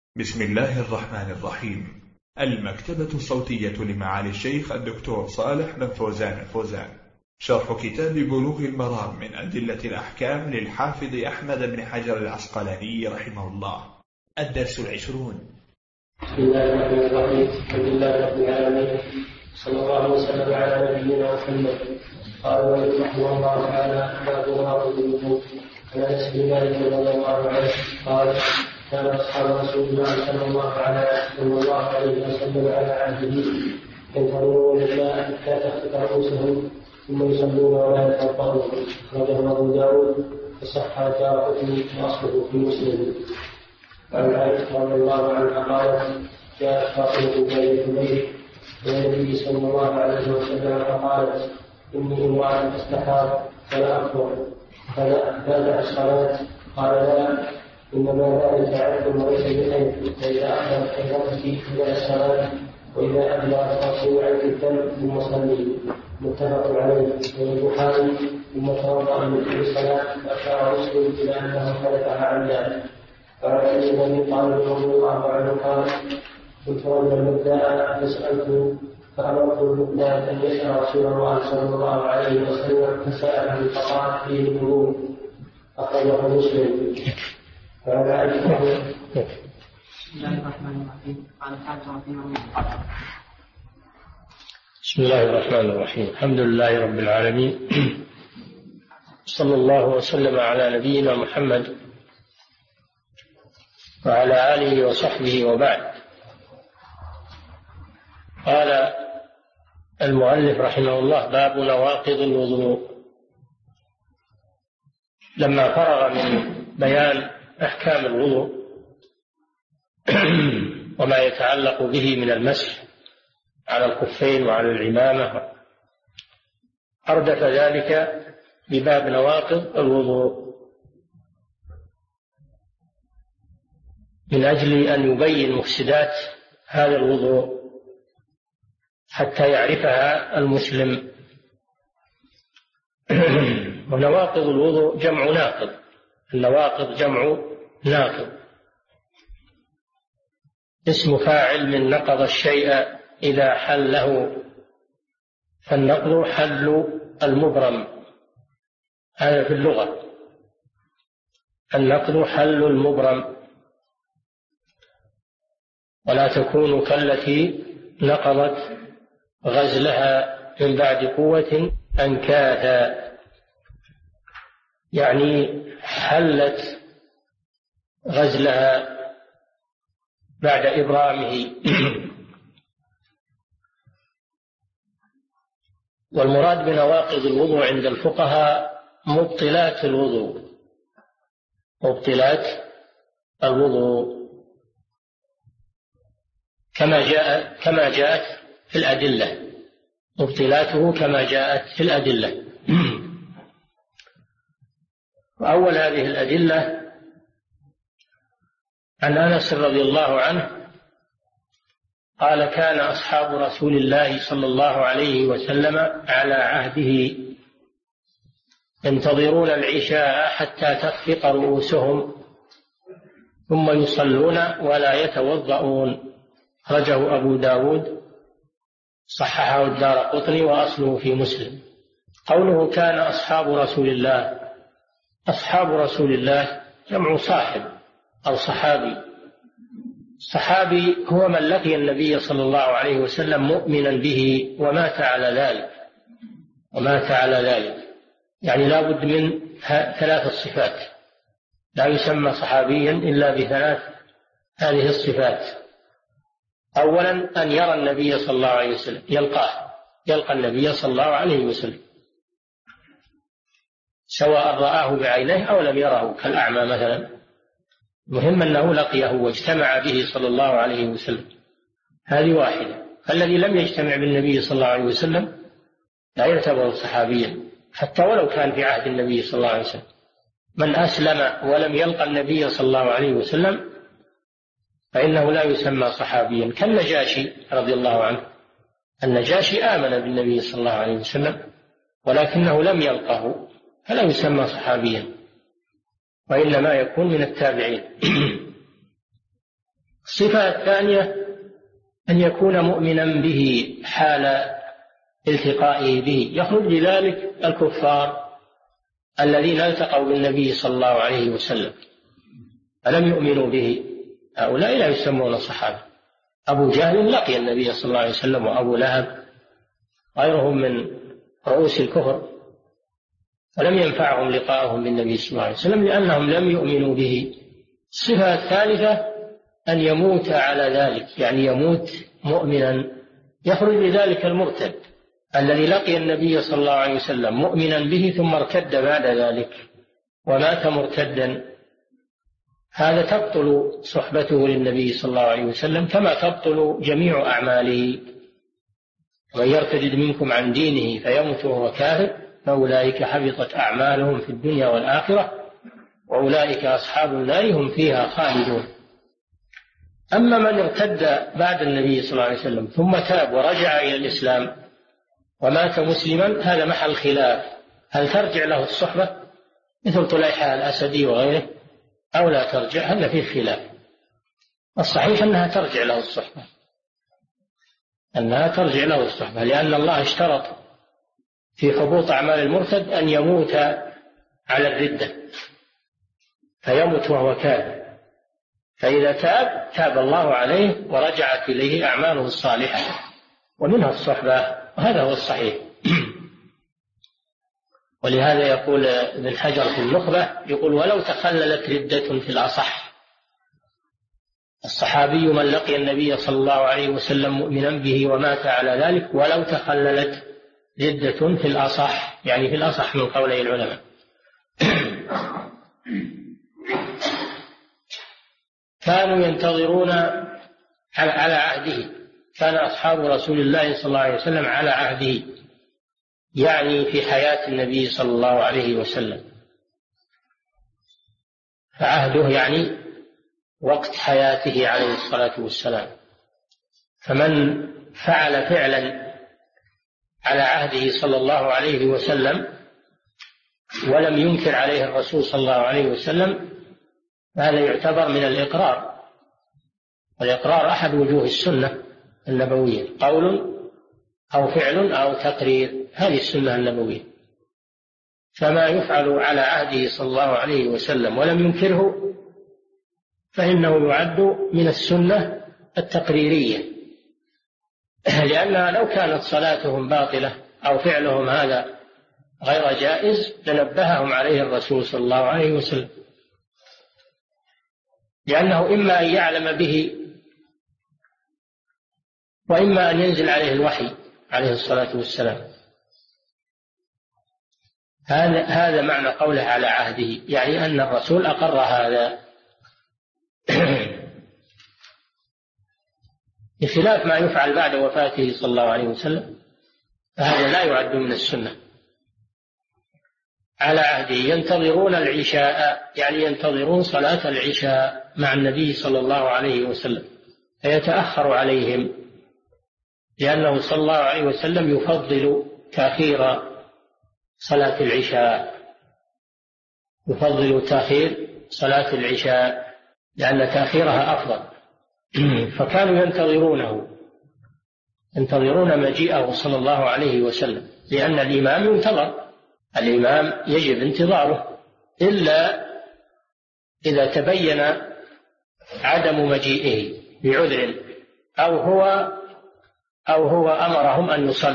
بسم الله الرحمن الرحيم. المكتبة الصوتية لمعالي الشيخ الدكتور صالح بن فوزان الفوزان، شرح كتاب بلوغ المرام من أدلة الأحكام للحافظ أحمد بن حجر العسقلاني رحمه الله. الدرس 20. بسم الله الرحمن الرحيم. الحمد لله رب العالمين، صلى الله وسلم على نبينا محمد. قال رحمه الله تعالى: باب مواقف الوضوء. عن انس بن مالك رضي الله عنه قال: كان اصحاب رسول الله صلى الله عليه وسلم على عهده ينتظرون الماء حتى تخفق رؤوسهم ثم يصلون ولا يتوضؤون. اخرجه ابو داود وصح الدارقطني واصله في مسلم. وعن عائشة رضي الله عنها قالت: جاءت فاطمة بنت حبيب إلى النبي صلى الله عليه وسلم فقالت: إني امرأة أستحاض فلا أطهر فبدأ الصلاة. قال: لا، إنما ذلك عبد وليس بخير، فإذا أخذت حيضتك إلى الصلاة وإذا أبلغت رسول الدم ثم صلي. متفق عليه. والبخاري: ثم توضأ من كل صلاة. أشار مسلم إلى أنه حدثها عن ذلك. وعن علي بن ابي طالب رضي الله عنه قال: كنت رجلا مبداء فسالته فامرت المبداء ان يسال رسول الله صلى الله عليه وسلم فساله فقال: فيه الوضوء. اخرجه مسلم. وعن عائشه. بسم الله الرحمن الرحيم. قال تعالى رحمه الله: بسم الله الرحمن الرحيم. الحمد لله رب العالمين، صلى الله وسلم على نبينا محمد وعلى آله وصحبه وبعد. قال المؤلف رحمه الله: باب نواقض الوضوء. لما فرغ من بيان أحكام الوضوء وما يتعلق به من المسح على الخفين وعلى العمامة، أردف ذلك بباب نواقض الوضوء من أجل أن يبين مفسدات هذا الوضوء حتى يعرفها المسلم. ونواقض الوضوء جمع ناقض. النواقض جمع ناقض، اسم فاعل من نقض الشيء إذا حله، فالنقض حل المبرم، هذا في اللغة. النقض حل المبرم، ولا تكون كالتي نقضت غزلها من بعد قوة أنكاثا، يعني حلت غزلها بعد إبرامه. والمراد بنواقض الوضوء عند الفقهاء مبطلات الوضوء، مبطلات الوضوء كما جاءت في الأدلة، مبطلاته كما جاءت في الأدلة. وأول هذه الأدلة عن أنس رضي الله عنه قال: كان أصحاب رسول الله صلى الله عليه وسلم على عهده ينتظرون العشاء حتى تخفق رؤوسهم ثم يصلون ولا يتوضؤون. أخرجه أبو داود، صححه الدارقطني وأصله في مسلم. قوله كان أصحاب رسول الله، أصحاب رسول الله جمع صاحب أو صحابي. الصحابي هو من لقي النبي صلى الله عليه وسلم مؤمنا به ومات على ذلك، يعني لا بد من ثلاث الصفات، لا يسمى صحابيا إلا بثلاث هذه الصفات. أولا أن يرى النبي صلى الله عليه وسلم، يلقى النبي صلى الله عليه وسلم، سواء رآه بعينيه أو لم يره كالأعمى مثلا، مهم أنه لقيه واجتمع به صلى الله عليه وسلم. هذه واحدة. الذي لم يجتمع بالنبي صلى الله عليه وسلم لا يعتبر صحابيا حتى ولو كان في عهد النبي صلى الله عليه وسلم. من أسلم ولم يلقى النبي صلى الله عليه وسلم فإنه لا يسمى صحابيا، كالنجاشي رضي الله عنه. النجاشي آمن بالنبي صلى الله عليه وسلم ولكنه لم يلقه، فلا يسمى صحابيا، وإنما يكون من التابعين. الصفة الثانية أن يكون مؤمنا به حال التقائه به، يخرج بذلك الكفار الذين التقوا بالنبي صلى الله عليه وسلم فلم يؤمنوا به، هؤلاء لا يسمون صحابة. أبو جهل لقي النبي صلى الله عليه وسلم، وأبو لهب غيرهم من رؤوس الكفر، فلم ينفعهم لقاءهم بالنبي صلى الله عليه وسلم لأنهم لم يؤمنوا به. الصفة الثالثة أن يموت على ذلك، يعني يموت مؤمنا، يخرج بذلك المرتد الذي لقي النبي صلى الله عليه وسلم مؤمنا به ثم ارتد بعد ذلك ومات مرتدا، هذا تبطل صحبته للنبي صلى الله عليه وسلم كما تبطل جميع أعماله. ومن يرتد منكم عن دينه فيمت وهو كافر فأولئك حبطت أعمالهم في الدنيا والآخرة وأولئك أصحاب النار هم فيها خالدون. أما من ارتد بعد النبي صلى الله عليه وسلم ثم تاب ورجع إلى الإسلام ومات مسلما، هذا محل خلاف، هل ترجع له الصحبة مثل طليحة الأسدي وغيره أو لا ترجع؟ هذا فيه خلاف. الصحيح أنها ترجع له الصحبة، أنها ترجع له الصحبة، لأن الله اشترط في حبوط أعمال المرتد أن يموت على الردة فيموت وهو كافر، فإذا تاب الله عليه ورجعت إليه أعماله الصالحة ومنها الصحبة، وهذا هو الصحيح. ولهذا يقول ابن حجر في النخبة، يقول ولو تخللت ردة في الأصح، الصحابي من لقي النبي صلى الله عليه وسلم مؤمنا به ومات على ذلك ولو تخللت ردة في الأصح، يعني في الأصح من قولي العلماء. كانوا ينتظرون على عهده، كان أصحاب رسول الله صلى الله عليه وسلم على عهده، يعني في حياة النبي صلى الله عليه وسلم، فعهده يعني وقت حياته عليه الصلاة والسلام. فمن فعل فعلا على عهده صلى الله عليه وسلم ولم ينكر عليه الرسول صلى الله عليه وسلم هذا يعتبر من الإقرار، والإقرار أحد وجوه السنة النبوية، قول أو فعل أو تقرير، هذه السنة النبوية. فما يفعل على عهده صلى الله عليه وسلم ولم ينكره فإنه يعد من السنة التقريرية، لأنها لو كانت صلاتهم باطلة أو فعلهم هذا غير جائز لنبههم عليه الرسول صلى الله عليه وسلم، لأنه إما أن يعلم به وإما أن ينزل عليه الوحي عليه الصلاة والسلام. هذا معنى قوله على عهده، يعني أن الرسول أقر هذا، بخلاف ما يفعل بعد وفاته صلى الله عليه وسلم فهذا لا يعد من السنة. على عهده ينتظرون العشاء، يعني ينتظرون صلاة العشاء مع النبي صلى الله عليه وسلم، فيتأخر عليهم، لأنه صلى الله عليه وسلم يفضل تأخير صلاة العشاء، يفضل تأخير صلاة العشاء لأن تأخيرها أفضل. فكانوا ينتظرون مجيئه صلى الله عليه وسلم، لأن الإمام ينتظر، الإمام يجب انتظاره إلا إذا تبين عدم مجيئه بعذر أو هو أمرهم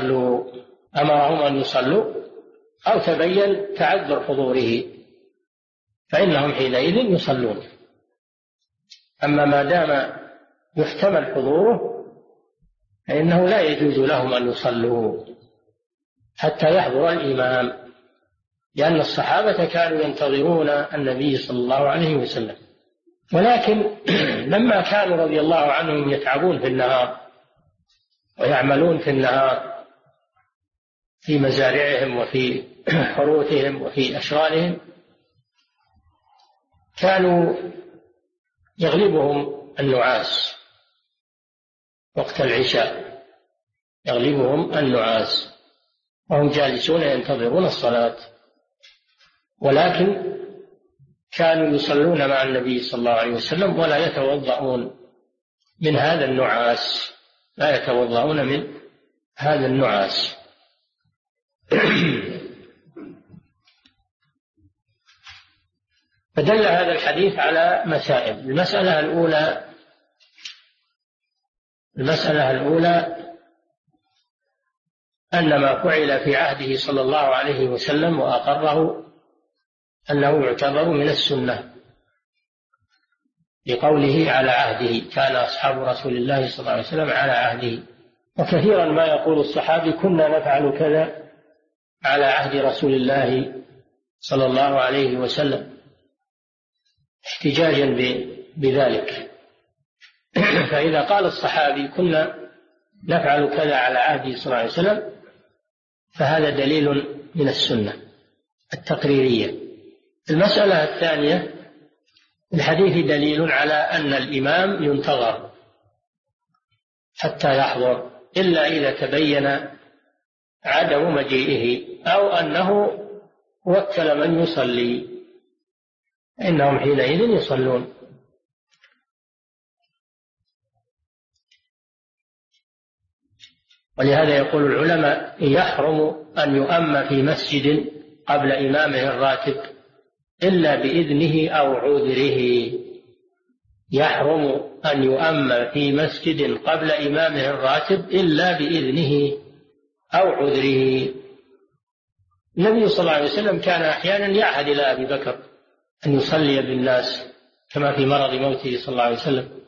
أن يصلوا أو تبين تعذر حضوره فإنهم حينئذ يصلون. أما ما دام يحتمل حضوره فإنه لا يجوز لهم أن يصلوا حتى يحضر الإمام، لأن الصحابة كانوا ينتظرون النبي صلى الله عليه وسلم. ولكن لما كانوا رضي الله عنهم يتعبون في النهار ويعملون في النهار في مزارعهم وفي حروثهم وفي أشغالهم، كانوا يغلبهم النعاس وقت العشاء، يغلبهم النعاس وهم جالسون ينتظرون الصلاة، ولكن كانوا يصلون مع النبي صلى الله عليه وسلم ولا يتوضؤون من هذا النعاس، لا يتوضؤون من هذا النعاس. فدل هذا الحديث على مسائل. المسألة الأولى أن ما فعل في عهده صلى الله عليه وسلم وأقره أنه يعتبر من السنة، لقوله على عهده، كان أصحاب رسول الله صلى الله عليه وسلم على عهده. وكثيرا ما يقول الصحابي كنا نفعل كذا على عهد رسول الله صلى الله عليه وسلم، احتجاجا بذلك. فإذا قال الصحابي كنا نفعل كذا على عهده صلى الله عليه وسلم فهذا دليل من السنة التقريرية. المسألة الثانية، الحديث دليل على أن الإمام ينتظر حتى يحضر إلا إذا تبين عدم مجيئه أو أنه وكل من يصلي، إنهم حينئذ يصلون. ولهذا يقول العلماء يحرم أن يؤم في مسجد قبل إمامه الراتب إلا بإذنه أو عذره. يحرم أن يؤم في مسجد قبل إمامه الراتب إلا بإذنه أو عذره. النبي صلى الله عليه وسلم كان أحيانا يعهد إلى أبي بكر أن يصلي بالناس كما في مرض موته صلى الله عليه وسلم.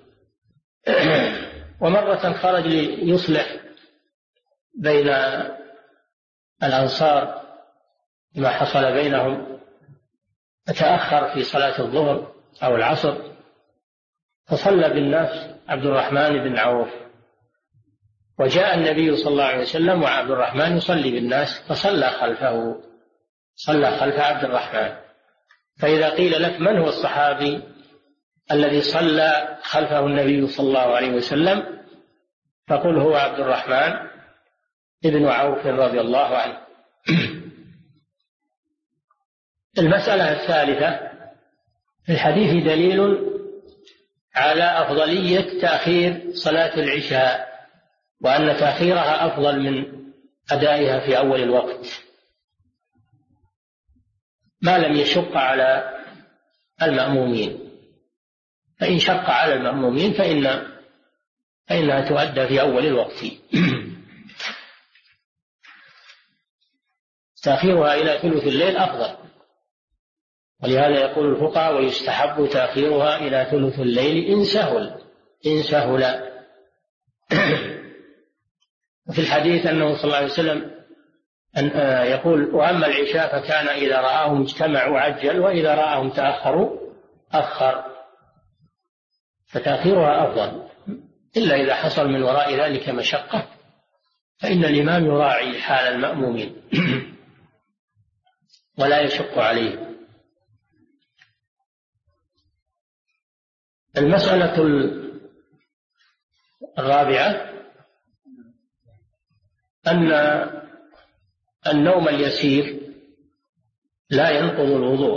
ومرة خرج ليصلح بين الأنصار ما حصل بينهم، فتأخر في صلاة الظهر أو العصر، فصلى بالناس عبد الرحمن بن عوف، وجاء النبي صلى الله عليه وسلم وعبد الرحمن يصلي بالناس فصلى خلفه، صلى خلف عبد الرحمن. فإذا قيل لك من هو الصحابي الذي صلى خلفه النبي صلى الله عليه وسلم فقل هو عبد الرحمن ابن عوف رضي الله عنه. المسألة الثالثة، في الحديث دليل على أفضلية تأخير صلاة العشاء، وأن تأخيرها أفضل من أدائها في أول الوقت ما لم يشق على المأمومين. فإن شق على المأمومين فإنها تؤدى في أول الوقت. تأخيرها إلى ثلث الليل أفضل، ولهذا يقول الفقهاء ويستحب تأخيرها إلى ثلث الليل إن سهل. وفي الحديث أنه صلى الله عليه وسلم يقول وأما العشاء فكان إذا رآهم اجتمعوا عجل وإذا رآهم تأخروا أخر. فتأخيرها أفضل، إلا إذا حصل من وراء ذلك مشقة فإن الإمام يراعي حال المأمومين ولا يشق عليه. المسألة الرابعة أن النوم اليسير لا ينقض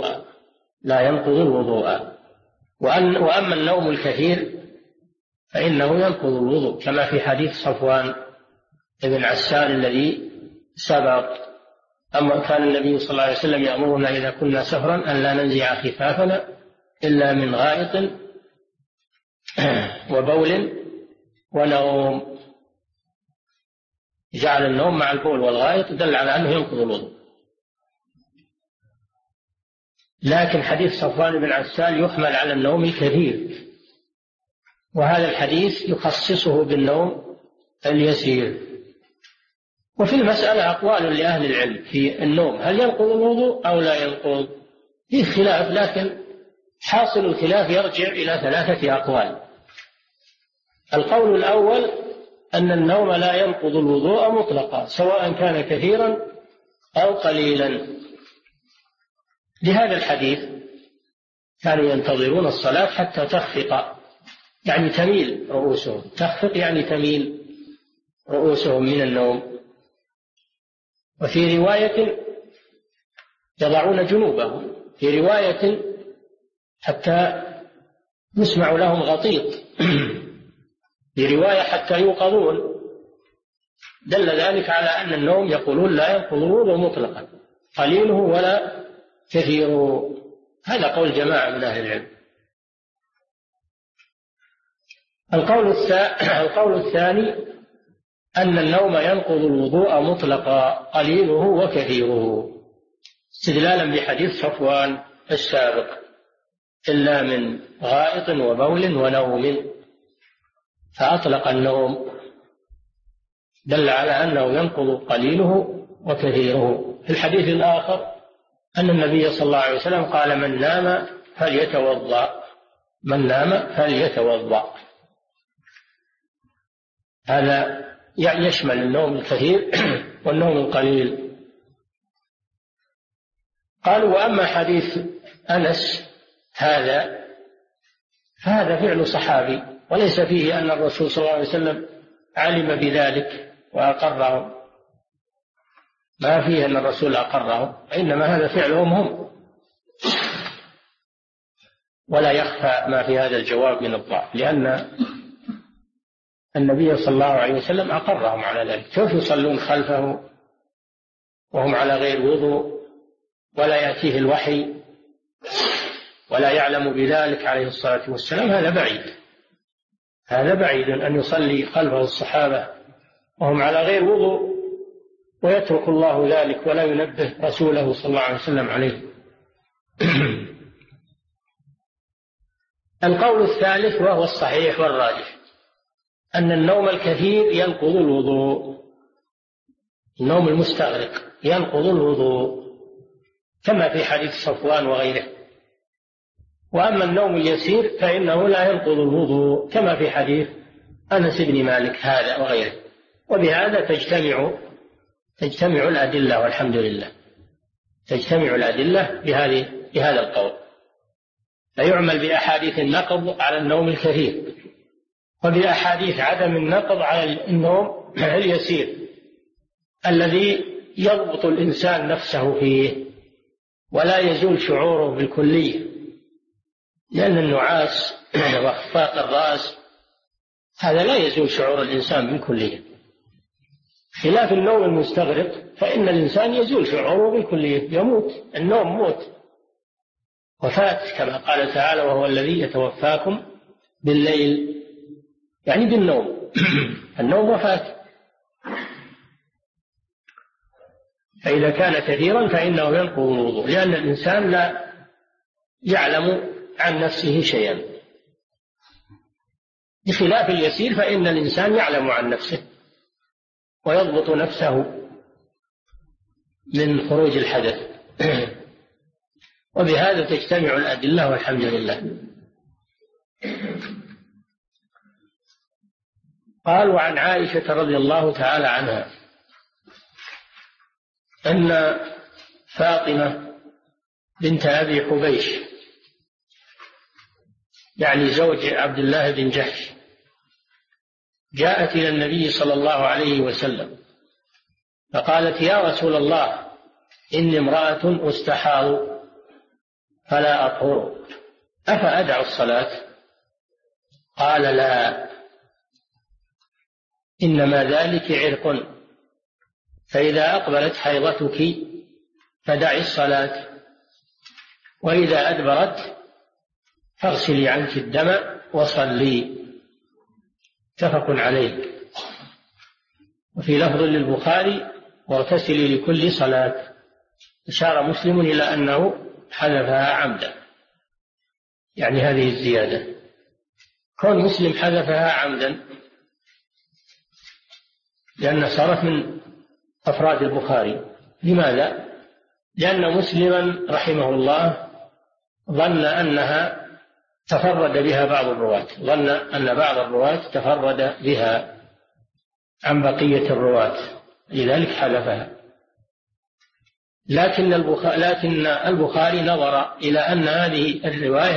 الوضوء، وأما النوم الكثير فإنه ينقض الوضوء، كما في حديث صفوان بن عسال الذي سبق. أما كان النبي صلى الله عليه وسلم يأمرنا إذا كنا سفرا أن لا ننزع خفافنا إلا من غائط وبول ونوم. جعل النوم مع البول والغائط دل على أنه ينقض الوضوء. لكن حديث صفوان بن عسال يحمل على النوم الكثير، وهذا الحديث يخصصه بالنوم اليسير. وفي المسألة أقوال لأهل العلم في النوم، هل ينقض الوضوء أو لا ينقض؟ فيه خلاف، لكن حاصل الخلاف يرجع إلى 3 أقوال. القول الأول أن النوم لا ينقض الوضوء مطلقا سواء كان كثيرا أو قليلا، لهذا الحديث كانوا ينتظرون الصلاة حتى تخفق، يعني تميل رؤوسهم، تخفق يعني تميل رؤوسهم من النوم. وفي رواية يضعون جنوبهم، في رواية حتى يسمع لهم غطيط برواية حتى يوقظون، دل ذلك على أن النوم يقولون لا ينقض الوضوء مطلقا، قليله ولا كثيره. هذا قول جماعة من أهل العلم. القول الثاني أن النوم ينقض الوضوء مطلقا قليله وكثيره، استدلالا بحديث صفوان السابق: إلا من غائط وبول ونوم، فأطلق النوم، دل على أنه ينقض قليله وكثيره. في الحديث الآخر أن النبي صلى الله عليه وسلم قال: من نام فليتوضأ، من نام فليتوضأ. هذا يشمل النوم الكثير والنوم القليل. قالوا: وأما حديث أنس فهذا فعل صحابي، وليس فيه أن الرسول صلى الله عليه وسلم علم بذلك وأقره، ما فيه أن الرسول أقره، إنما هذا فعلهم هم، ولا يخفى ما في هذا الجواب من الضعف، لأن النبي صلى الله عليه وسلم أقرهم على ذلك. كيف يصلون خلفه وهم على غير وضوء ولا يأتيه الوحي ولا يعلم بذلك عليه الصلاة والسلام؟ هذا بعيد أن يصلي خلفه الصحابة وهم على غير وضوء ويترك الله ذلك ولا ينبه رسوله صلى الله عليه وسلم عليه. القول الثالث وهو الصحيح والراجح أن النوم الكثير ينقض الوضوء، النوم المستغرق ينقض الوضوء كما في حديث صفوان وغيره. وأما النوم اليسير فإنه لا ينقض الوضوء كما في حديث أنس بن مالك هذا وغيره. وبهذا تجتمع الأدلة، والحمد لله تجتمع الأدلة بهذا القول، فيعمل بأحاديث النقض على النوم الكثير وبأحاديث عدم النقض على النوم اليسير الذي يضبط الإنسان نفسه فيه ولا يزول شعوره بالكلية، لأن النعاس وخفاق الرأس هذا لا يزول شعور الإنسان بالكلية، خلاف النوم المستغرق فإن الإنسان يزول شعوره بالكلية، يموت، النوم موت، وفاة، كما قال تعالى: وهو الذي يتوفاكم بالليل، يعني بالنوم. النوم وفاة. فإذا كان كثيرا فإنه ينقض الوضوء، لأن الإنسان لا يعلم عن نفسه شيئا، بخلاف اليسير فإن الإنسان يعلم عن نفسه ويضبط نفسه من خروج الحدث. وبهذا تجتمع الأدلة، والحمد لله. قال: وعن عائشة رضي الله تعالى عنها أن فاطمة بنت أبي حبيش، يعني زوج عبد الله بن جحش، جاءت إلى النبي صلى الله عليه وسلم فقالت: يا رسول الله، إني امرأة أستحاض فلا أطهر، أفأدع الصلاة؟ قال: لا، إنما ذلك عرق، فإذا أقبلت حيضتك فدعي الصلاة، وإذا أدبرت فاغسلي عنك الدم وصلي. متفق عليه. وفي لفظ للبخاري: واغتسلي لكل صلاة. أشار مسلم إلى أنه حذفها عمدا، يعني هذه الزيادة، كون مسلم حذفها عمدا لأنها صارت من أفراد البخاري. لماذا؟ لأن مسلما رحمه الله ظن أنها تفرد بها بعض الرواة، ظن أن بعض الرواة تفرد بها عن بقية الرواة، لذلك حذفها. لكن البخاري نظر إلى أن هذه الرواية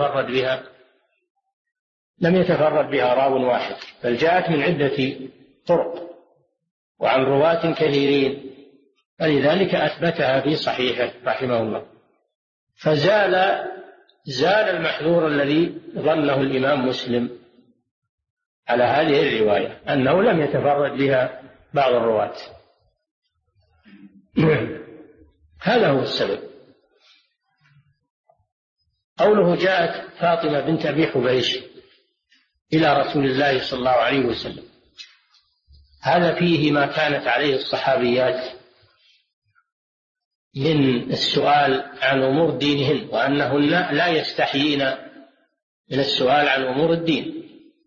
لم يتفرد بها راو واحد، بل جاءت من عدة طرق وعن رواة كثيرين، فلذلك أثبتها في صحيحه رحمه الله. فزال المحذور الذي ظنه الإمام مسلم، على هذه الرواية أنه لم يتفرد بها بعض الرواة. هذا هو السبب. قوله جاءت فاطمة بنت أبي حبيش إلى رسول الله صلى الله عليه وسلم، هذا فيه ما كانت عليه الصحابيات من السؤال عن أمور دينهن، وأنهن لا يستحيين من السؤال عن أمور الدين،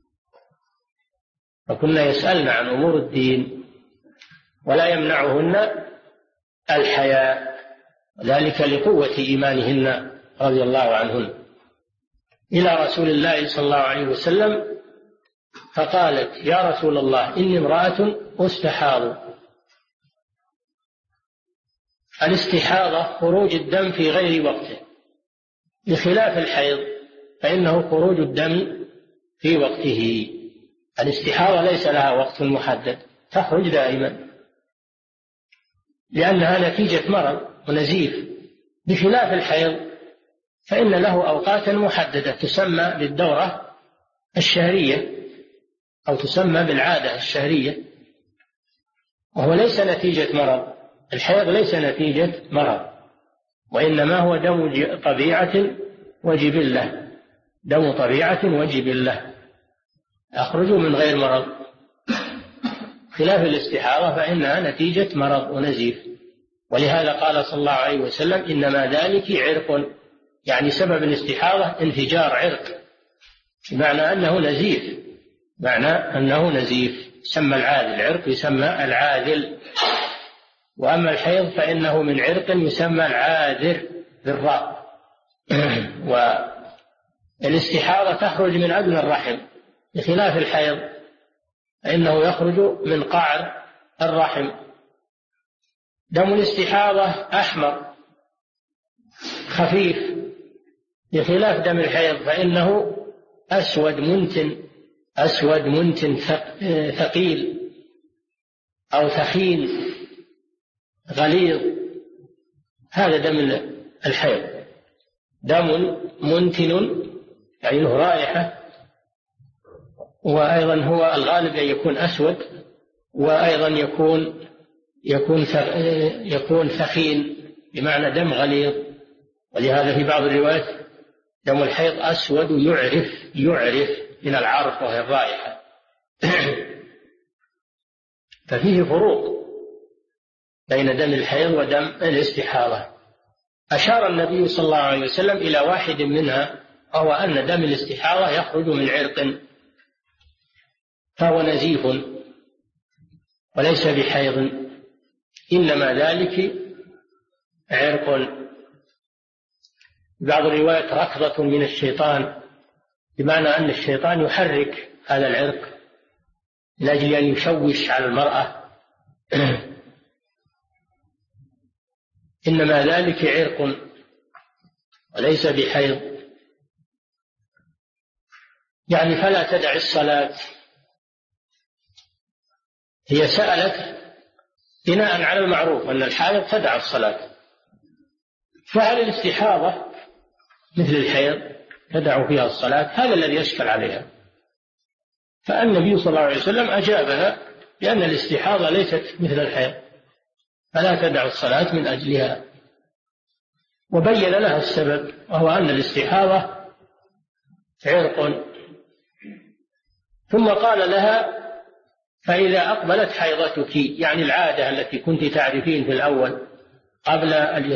فكنا يسألن عن أمور الدين ولا يمنعهن الحياء، ذلك لقوة إيمانهن رضي الله عنهن، إلى رسول الله صلى الله عليه وسلم فقالت: يا رسول الله إني امرأة أستحاض. الاستحاضة خروج الدم في غير وقته، بخلاف الحيض فإنه خروج الدم في وقته. الاستحاضة ليس لها وقت محدد، تخرج دائما لأنها نتيجة مرض ونزيف، بخلاف الحيض فإن له أوقاتا محددة تسمى بالدورة الشهرية أو تسمى بالعادة الشهرية، وهو ليس نتيجة مرض. الحيض ليس نتيجة مرض، وإنما هو دم طبيعة وجبلة، دم طبيعة وجبلة أخرج من غير مرض، خلاف الاستحاضة فإنها نتيجة مرض ونزيف. ولهذا قال صلى الله عليه وسلم: إنما ذلك عرق، يعني سبب الاستحاضة انفجار عرق، بمعنى أنه نزيف، معنى أنه نزيف، يسمى العاذل، عرق يسمى العاذل. وأما الحيض فإنه من عرق يسمى العاذر بالراء. والاستحاضة تخرج من أدنى الرحم، بخلاف الحيض فإنه يخرج من قعر الرحم. دم الاستحاضة أحمر خفيف، بخلاف دم الحيض فإنه أسود منتن ثقيل أو ثخين غليظ. هذا دم الحيض، دم منتن يعني له رائحة، وأيضا هو الغالب أن يكون أسود، وأيضا يكون ثخين بمعنى دم غليظ. ولهذا في بعض الروايات دم الحيض أسود يعرف من العرف وهي الرائحة. ففيه فروق بين دم الحيض ودم الاستحاضة. أشار النبي صلى الله عليه وسلم إلى واحد منها، وهو أن دم الاستحاضة يخرج من عرق فهو نزيف وليس بحيض، إنما ذلك عرق. بعض الروايات ركضة من الشيطان، بمعنى أن الشيطان يحرك هذا العرق من أجل أن يشوش على المرأة. إنما ذلك عرق وليس بحيض. يعني فلا تدع الصلاة. هي سألت بناء على المعروف أن الحائض تدع الصلاة، فهل الاستحاضة مثل الحيض تدع فيها الصلاة؟ هذا الذي يشكل عليها. فالنبي صلى الله عليه وسلم أجابها بأن الاستحاضة ليست مثل الحيض، فلا تدع الصلاة من أجلها، وبين لها السبب، وهو أن الاستحاضة عرق. ثم قال لها: فإذا أقبلت حيضتك، يعني العادة التي كنت تعرفين في الأول قبل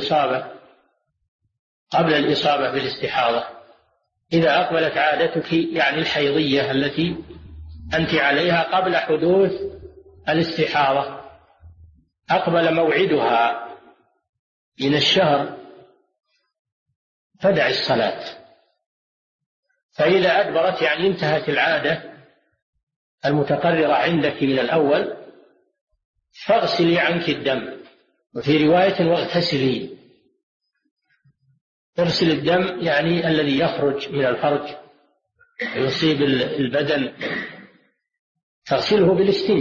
الإصابة بالاستحاضة، إذا أقبلت عادتك يعني الحيضية التي أنت عليها قبل حدوث الاستحاضة، أقبل موعدها من الشهر، فدع الصلاة. فإذا أدبرت يعني انتهت العادة المتقررة عندك من الأول، فاغسلي عنك الدم. وفي رواية: واغتسلي. اغسل الدم يعني الذي يخرج من الفرج يصيب البدن، تغسله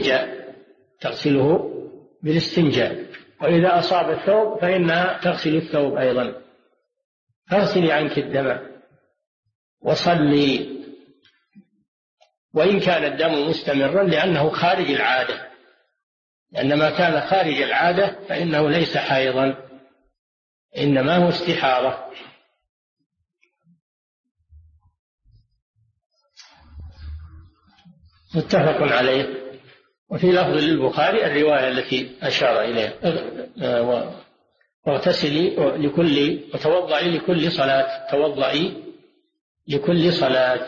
بالاستنجاء. وإذا أصاب الثوب فإنها تغسل الثوب أيضا. فاغسلي عنك الدم وصلي. وإن كان الدم مستمرا لأنه خارج العادة، لأن ما كان خارج العادة فإنه ليس حيضا، إنما هو استحاضة. متفق عليه. وفي لفظ للبخاري الرواية التي أشار إليها: واغتسلي وتوضئي لكل صلاة، توضئي لكل صلاة.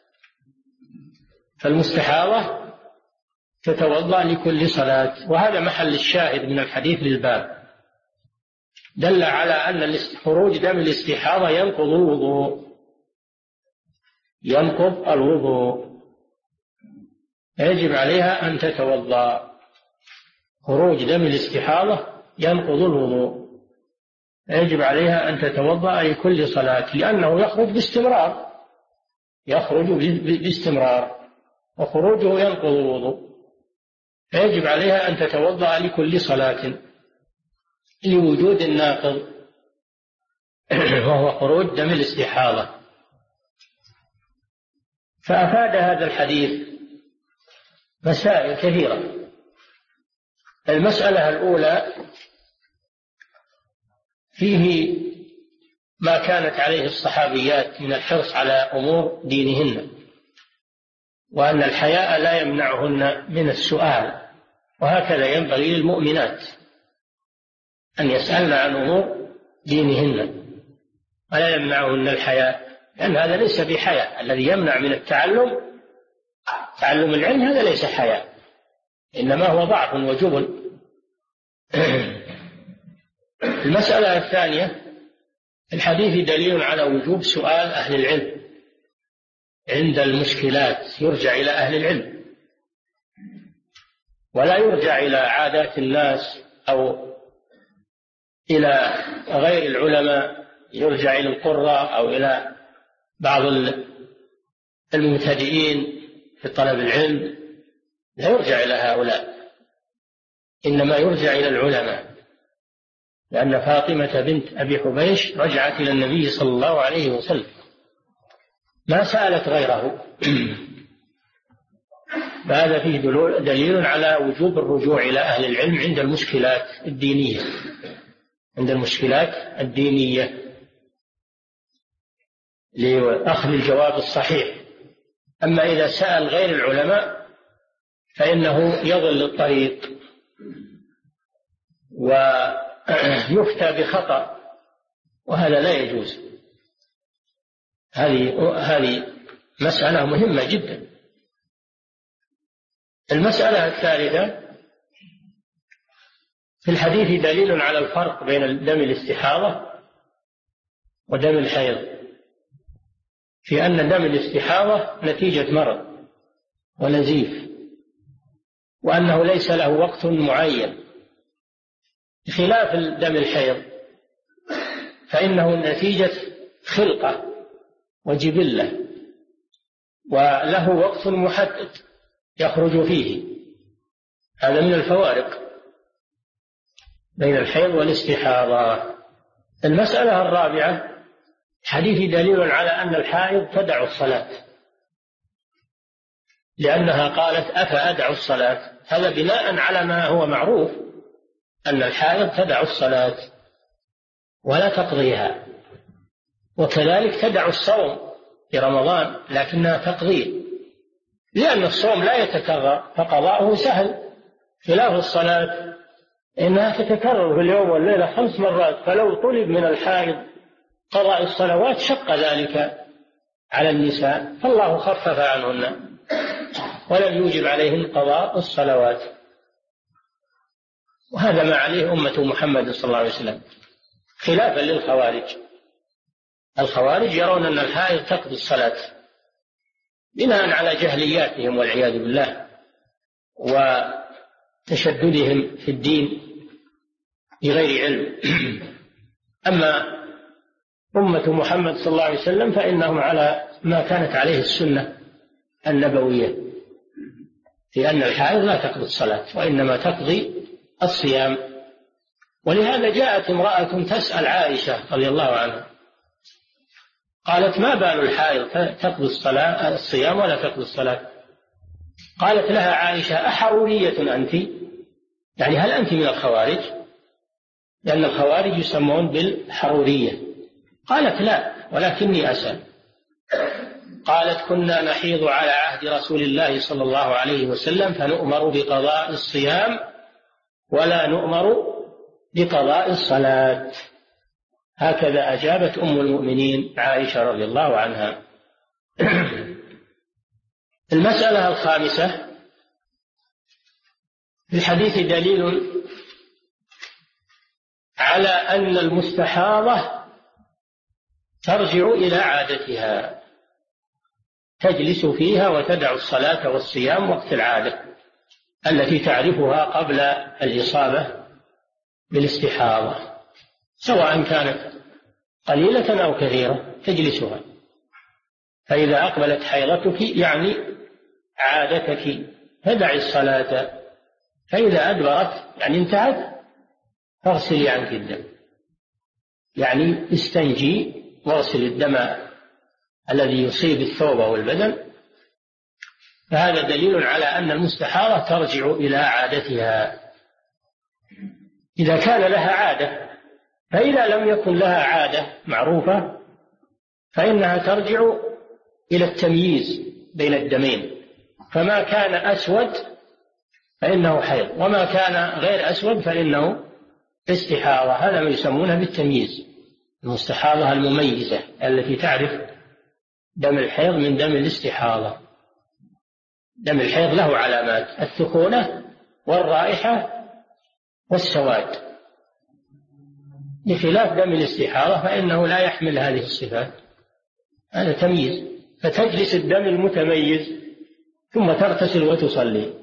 فالمستحاضة تتوضأ لكل صلاة، وهذا محل الشاهد من الحديث للباب، دل على أن خروج دم الاستحاضة ينقض الوضوء، يجب عليها أن تتوضأ. خروج دم الاستحاضة ينقض الوضوء، يجب عليها أن تتوضأ لكل صلاة، لأنه يخرج باستمرار وخروجه ينقض الوضوء، فيجب عليها أن تتوضأ لكل صلاة لوجود الناقض وهو خروج دم الاستحاضة. فأفاد هذا الحديث مسائل كثيرة. المسألة الأولى فيه ما كانت عليه الصحابيات من الحرص على أمور دينهن، وأن الحياء لا يمنعهن من السؤال، وهكذا ينبغي للمؤمنات أن يسألن عن أمور دينهن ولا يمنعهن الحياء، لأن هذا ليس بحياء. الذي يمنع من تعلم العلم هذا ليس حياء، إنما هو ضعف وجبن. المسألة الثانية: الحديث دليل على وجوب سؤال أهل العلم عند المشكلات، يرجع إلى أهل العلم ولا يرجع إلى عادات الناس أو إلى غير العلماء، يرجع إلى القراء أو إلى بعض المبتدئين في طلب العلم، لا يرجع إلى هؤلاء، إنما يرجع إلى العلماء. لأن فاطمة بنت أبي حبيش رجعت إلى النبي صلى الله عليه وسلم، ما سألت غيره. فهذا فيه دليل على وجوب الرجوع إلى أهل العلم عند المشكلات الدينية لأخذ الجواب الصحيح. أما إذا سأل غير العلماء فإنه يضل الطريق ويفتى بخطأ، وهذا لا يجوز. هذه مسألة مهمة جدا. المسألة الثالثة: في الحديث دليل على الفرق بين دم الاستحاضة ودم الحيض، في أن دم الاستحاضة نتيجة مرض ونزيف، وأنه ليس له وقت معين، بخلاف دم الحيض فإنه نتيجة خلقة وجبلة، وله وقت محدد يخرج فيه. هذا من الفوارق بين الحيض والاستحاضة. المسألة الرابعة: حديث دليل على أن الحائض تدع الصلاة، لأنها قالت: أفأدع الصلاة. هذا بناء على ما هو معروف أن الحائض تدع الصلاة ولا تقضيها، وكذلك تدع الصوم في رمضان لكنها تقضيه، لأن الصوم لا يتكرر فقضاؤه سهل، خلاف الصلاة إنها تتكرر في اليوم والليلة 5 مرات، فلو طلب من الحائض قضاء الصلوات شق ذلك على النساء، فالله خفف عنهن ولم يوجب عليهن قضاء الصلوات. وهذا ما عليه أمة محمد صلى الله عليه وسلم، خلافا للخوارج. الخوارج يرون أن الحائض تقضي الصلاة بناء على جهلياتهم والعياذ بالله وتشددهم في الدين بغير علم. أما أمة محمد صلى الله عليه وسلم فإنهم على ما كانت عليه السنة النبوية، في أن الحائض لا تقضي الصلاة وإنما تقضي الصيام. ولهذا جاءت امرأة تسأل عائشة رضي الله عنها، قالت: ما بال الحائض تقضي الصيام ولا تقضي الصلاة؟ قالت لها عائشة: أحرورية أنت؟ يعني هل أنت من الخوارج؟ لأن الخوارج يسمون بالحرورية. قالت: لا، ولكني أسأل. قالت: كنا نحيض على عهد رسول الله صلى الله عليه وسلم فنؤمر بقضاء الصيام ولا نؤمر بقضاء الصلاة. هكذا أجابت أم المؤمنين عائشة رضي الله عنها. المسألة الخامسة: في الحديث دليل على أن المستحاضة ترجع إلى عادتها، تجلس فيها وتدع الصلاة والصيام وقت العادة التي تعرفها قبل الإصابة بالاستحاضة، سواء كانت قليلة أو كثيرة تجلسها. فإذا أقبلت حيضتك يعني عادتك فدعي الصلاة، فإذا أدبرت يعني انتهت فاغسلي عنك الدم، يعني استنجي واغسل الدم الذي يصيب الثوب والبدن. فهذا دليل على أن المستحاضة ترجع إلى عادتها إذا كان لها عادة. فإذا لم يكن لها عادة معروفة فإنها ترجع إلى التمييز بين الدمين، فما كان أسود فإنه حيض، وما كان غير أسود فإنه استحاضة. هذا ما يسمونه بالتمييز، المستحاضة المميزة التي تعرف دم الحيض من دم الاستحاضة. دم الحيض له علامات: الثخونة والرائحة والسواد، بخلاف دم الاستحاضة فإنه لا يحمل هذه الصفات. هذا تمييز. فتجلس الدم المتميز ثم تغتسل وتصلي.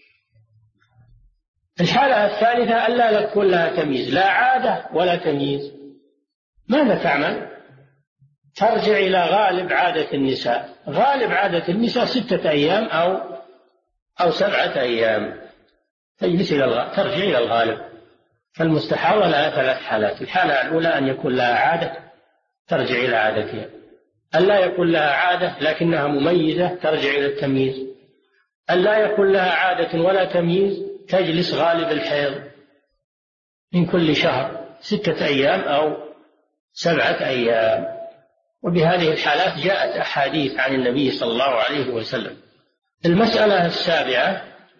الحالة الثالثة ألا يكون لها تمييز، لا عادة ولا تمييز. ماذا تعمل؟ ترجع إلى غالب عادة النساء. غالب عادة النساء 6 أيام أو 7 أيام. تجلس ترجع إلى الغالب. فالمستحاضة لها 3 حالات: الحالة الأولى أن يكون لها عادة ترجع إلى عادتها، أن لا يكون لها عادة لكنها مميزة ترجع إلى التمييز، أن لا يكون لها عادة ولا تمييز تجلس غالب الحيض من كل شهر 6 أيام أو 7 أيام. وبهذه الحالات جاءت أحاديث عن النبي صلى الله عليه وسلم. المسألة السابعة: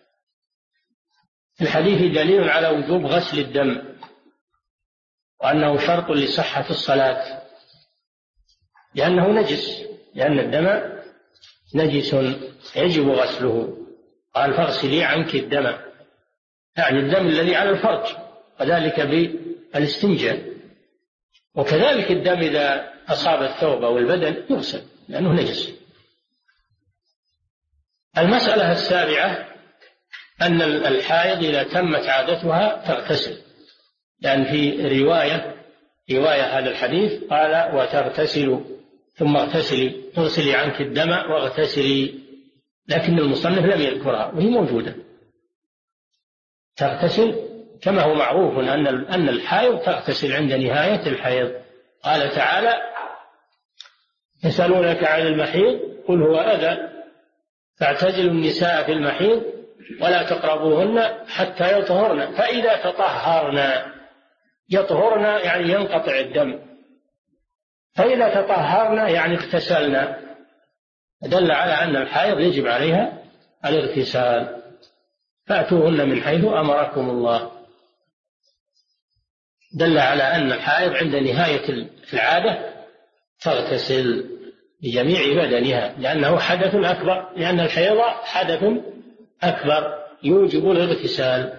في الحديث دليل على وجوب غسل الدم وأنه شرط لصحة الصلاة، لأنه نجس، لأن الدم نجس يجب غسله. قال: فاغسلي عنك الدم، يعني الدم الذي على الفرج، وذلك بالاستنجاء. وكذلك الدم إذا أصاب الثوب أو البدن يغسل لأنه نجس. المسألة السابعة: أن الحائض إذا تمت عادتها تغتسل، لأن في رواية هذا الحديث قال: وتغتسل ثم اغتسلي عنك الدم واغتسلي، لكن المصنف لم يذكرها وهي موجودة. تغتسل كما هو معروف أن الحائض تغتسل عند نهاية الحيض. قال تعالى: يسألونك عن المحيض قل هو أذى فاعتزلوا النساء في المحيض ولا تقربوهن حتى يطهرن فإذا تطهرن. يطهرن يعني ينقطع الدم، فإذا تطهرن يعني اغتسلن. دل على أن الحائض يجب عليها الاغتسال. فأتوهن من حيث أمركم الله. دل على أن الحائض عند نهاية العادة تغتسل بجميع بدنها، لأنه حدث أكبر، لأن الحيض حدث أكبر يوجب الاغتسال.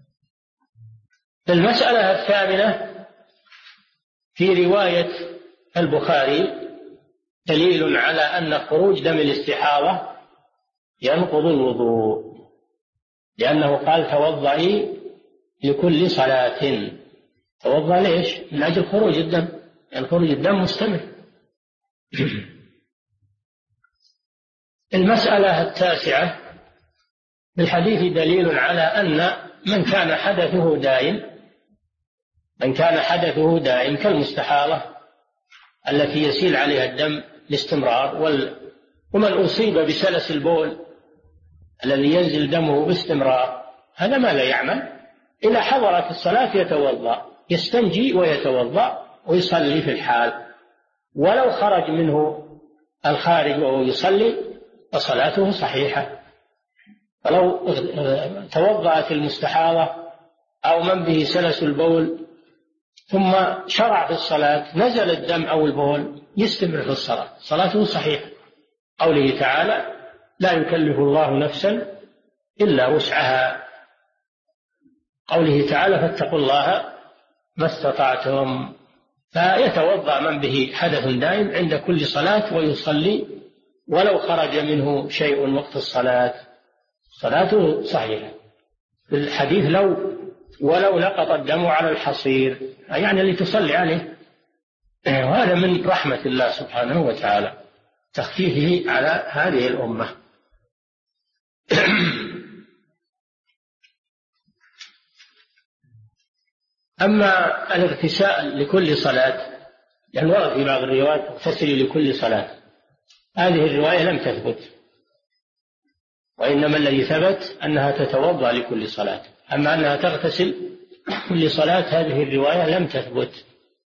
المسألة الثامنة: في رواية البخاري دليل على أن خروج دم الاستحاضة ينقض الوضوء، لأنه قال: توضئي لكل صلاة. توضأ ليش؟ من أجل خروج الدم، يعني خروج الدم مستمر. المسألة التاسعة: بالحديث دليل على أن من كان حدثه دائم كالمستحاضة التي يسيل عليها الدم باستمرار، ومن أصيب بسلس البول الذي ينزل دمه باستمرار، هذا ما لا يعمل. إذا حضرت الصلاة يتوضأ، يستنجي ويتوضأ ويصلي في الحال، ولو خرج منه الخارج وهو يصلي فصلاته صحيحة. فلو توضأت المستحاضة أو من به سلس البول ثم شرع في الصلاة نزل الدم أو البول يستمر في الصلاة، صلاته صحيحة. قوله تعالى: لا يكلف الله نفسا إلا وسعها. قوله تعالى: فاتقوا الله ما استطعتم. فيتوضأ من به حدث دائم عند كل صلاة ويصلي ولو خرج منه شيء وقت الصلاة، صلاته صحيحة. في الحديث ولو لقط الدم على الحصير، يعني اللي تصلي عليه. وهذا من رحمة الله سبحانه وتعالى، تخفيفه على هذه الأمة. أما الاغتسال لكل صلاة، يعني ورد في بعض الروايات: اغتسلي لكل صلاة، هذه الرواية لم تثبت، وإنما الذي ثبت أنها تتوضأ لكل صلاة. أما أنها تغتسل كل صلاة هذه الرواية لم تثبت.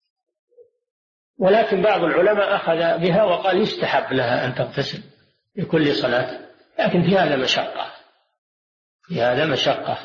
ولكن بعض العلماء أخذ بها وقال يستحب لها أن تغتسل لكل صلاة، لكن في هذا مشقة.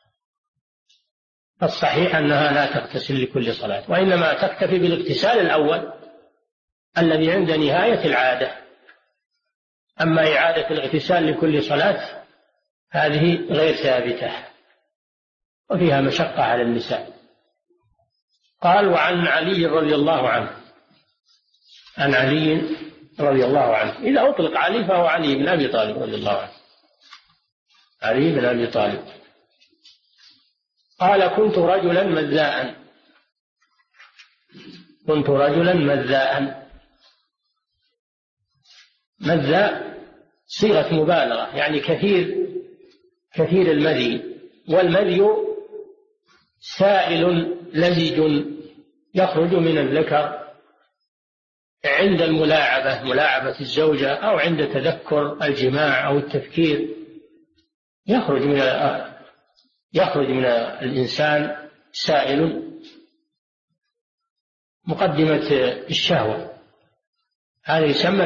الصحيح أنها لا تغتسل لكل صلاة، وإنما تكتفي بالاغتسال الأول الذي عند نهاية العادة. أما إعادة الاغتسال لكل صلاة هذه غير ثابتة وفيها مشقة على النساء. قال: وعن علي رضي الله عنه، عن علي رضي الله عنه. إذا أطلق علي فهو علي بن أبي طالب رضي الله عنه، علي بن أبي طالب. قال: كنت رجلا مذاء. مذاء صيغة مبالغة، يعني كثير المذي. والمذي سائل لزج يخرج من الذكر عند ملاعبة الزوجة أو عند تذكر الجماع أو التفكير، يخرج من الإنسان سائل مقدمة الشهوة، هذا يسمى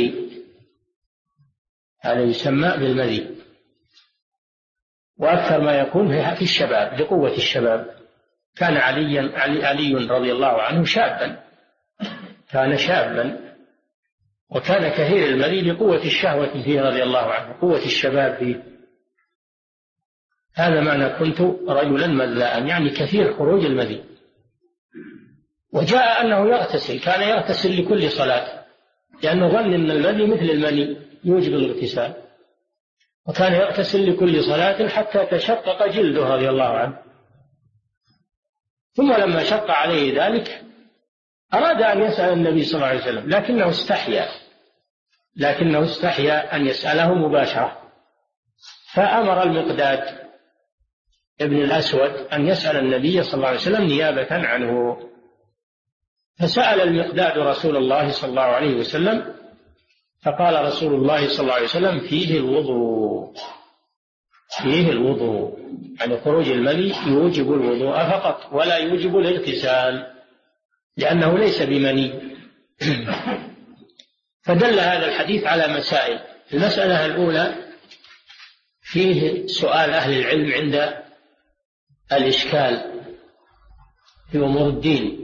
بالمذي. وأكثر ما يكون في الشباب، لقوة الشباب. كان علي رضي الله عنه كان شابا وكان كثير المذي لقوة الشهوة فيه رضي الله عنه، قوة الشباب فيه. هذا معنى كنت رجلا مذاء، يعني كثير خروج المذي. وجاء أنه يغتسل، كان يغتسل لكل صلاة، لأنه ظن أن المذي مثل المني يوجب الاغتسال، وكان يغتسل لكل صلاة حتى تشقق جلده رضي الله عنه. ثم لما شق عليه ذلك أراد أن يسأل النبي صلى الله عليه وسلم، لكنه استحيا أن يسأله مباشرة، فأمر المقداد ابن الأسود أن يسأل النبي صلى الله عليه وسلم نيابة عنه. فسأل المقداد رسول الله صلى الله عليه وسلم، فقال رسول الله صلى الله عليه وسلم: فيه الوضوء، يعني خروج المذي يوجب الوضوء فقط ولا يوجب الاغتسال، لأنه ليس بمني. فدل هذا الحديث على مسائل. المسألة الأولى فيه سؤال أهل العلم عند الإشكال في أمور الدين.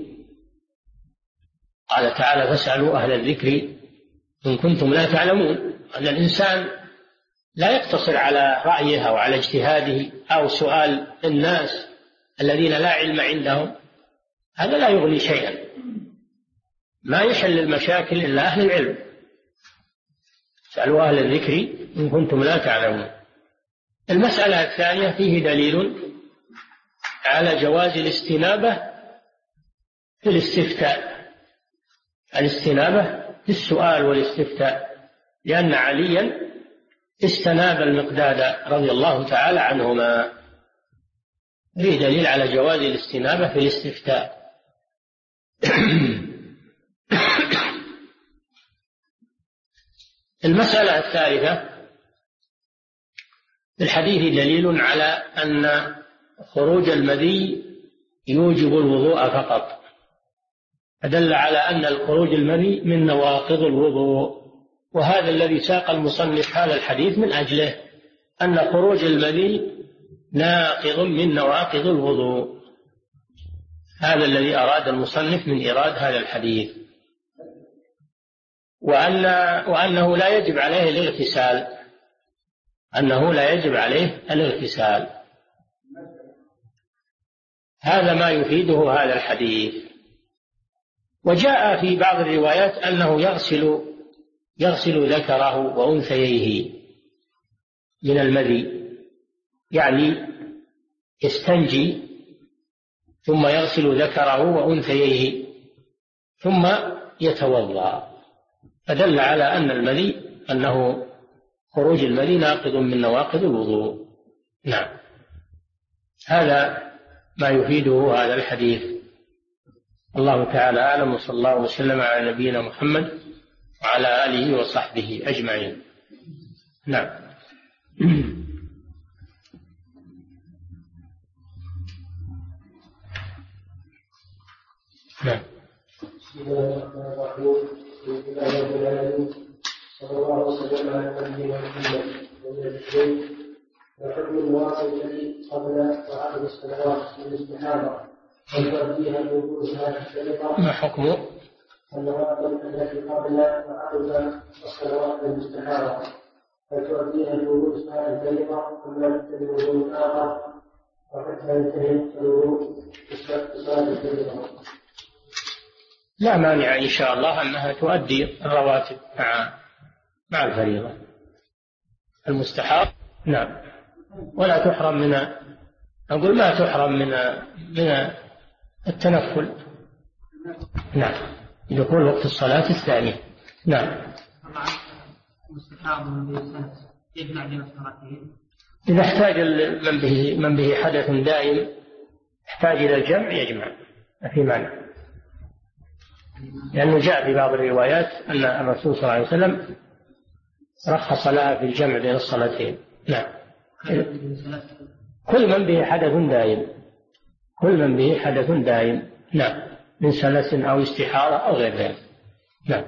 قال تعالى: فاسألوا أهل الذكر إن كنتم لا تعلمون. أن الإنسان لا يقتصر على رأيه أو على اجتهاده أو سؤال الناس الذين لا علم عندهم، هذا لا يغني شيئا، ما يحل المشاكل إلا أهل العلم. اسألوا أهل الذكر إن كنتم لا تعلمون. المسألة الثانية فيه دليل على جواز الاستنابة في الاستنابة في السؤال والاستفتاء، لأن عليا استناب المقداد رضي الله تعالى عنهما. فيه دليل على جواز الاستنابة في الاستفتاء. المسألة الثالثة الحديث دليل على أن خروج المذي يوجب الوضوء فقط، فدل على أن الخروج المذي من نواقض الوضوء، وهذا الذي ساق المصنف هذا الحديث من أجله، أن خروج المذي ناقض من نواقض الوضوء. هذا الذي أراد المصنف من إيراد هذا الحديث، وأنه لا يجب عليه الاغتسال، أنه لا يجب عليه الاغتسال. هذا ما يفيده هذا الحديث. وجاء في بعض الروايات أنه يغسل ذكره وأنثييه من المذي، يعني يستنجي ثم يغسل ذكره وأنثييه ثم يتوضأ، فدل على أن أنه خروج المذي ناقض من نواقض الوضوء. نعم، هذا ما يفيده هذا الحديث. الله تعالى أعلم، وصلى الله وسلم على نبينا محمد وعلى آله وصحبه أجمعين. نعم. نعم. بسم الله الرحمن الرحيم. الحمد لله رب العالمين، صلى الله وسلم على نبينا محمد وعلى آله. وحكم الواقع الذي قبل وعقد الصلوات من الاستحاضة هل تؤديها الوضوء هذه الشريطة؟ ما حكمه؟ النوافل التي قبل وعقد الصلوات من الاستحاضة هل تؤديها الوضوء هذه الشريطة أم لا تؤدي الوضوء الآخر وحتى ينتهي الوضوء بصلاة الشريطة؟ لا مانع إن شاء الله أنها تؤدي الرواتب مع الفريضة المستحاض. نعم، ولا تحرم أقول ما تحرم من التنفل. نعم، دخول وقت الصلاة الثانية. نعم. مستحاض يجمع بين الصلاتين إذا احتاج من به حدث دائم يحتاج إلى الجمع يجمع، ما في مانع، لأنه جاء في بعض الروايات أن الرسول صلى الله عليه وسلم رخص لها في الجمع بين الصلاتين. نعم، كل من به حدث دائم، كل من به حدث دائم. نعم، من سلس أو استحارة أو غير ذلك. نعم،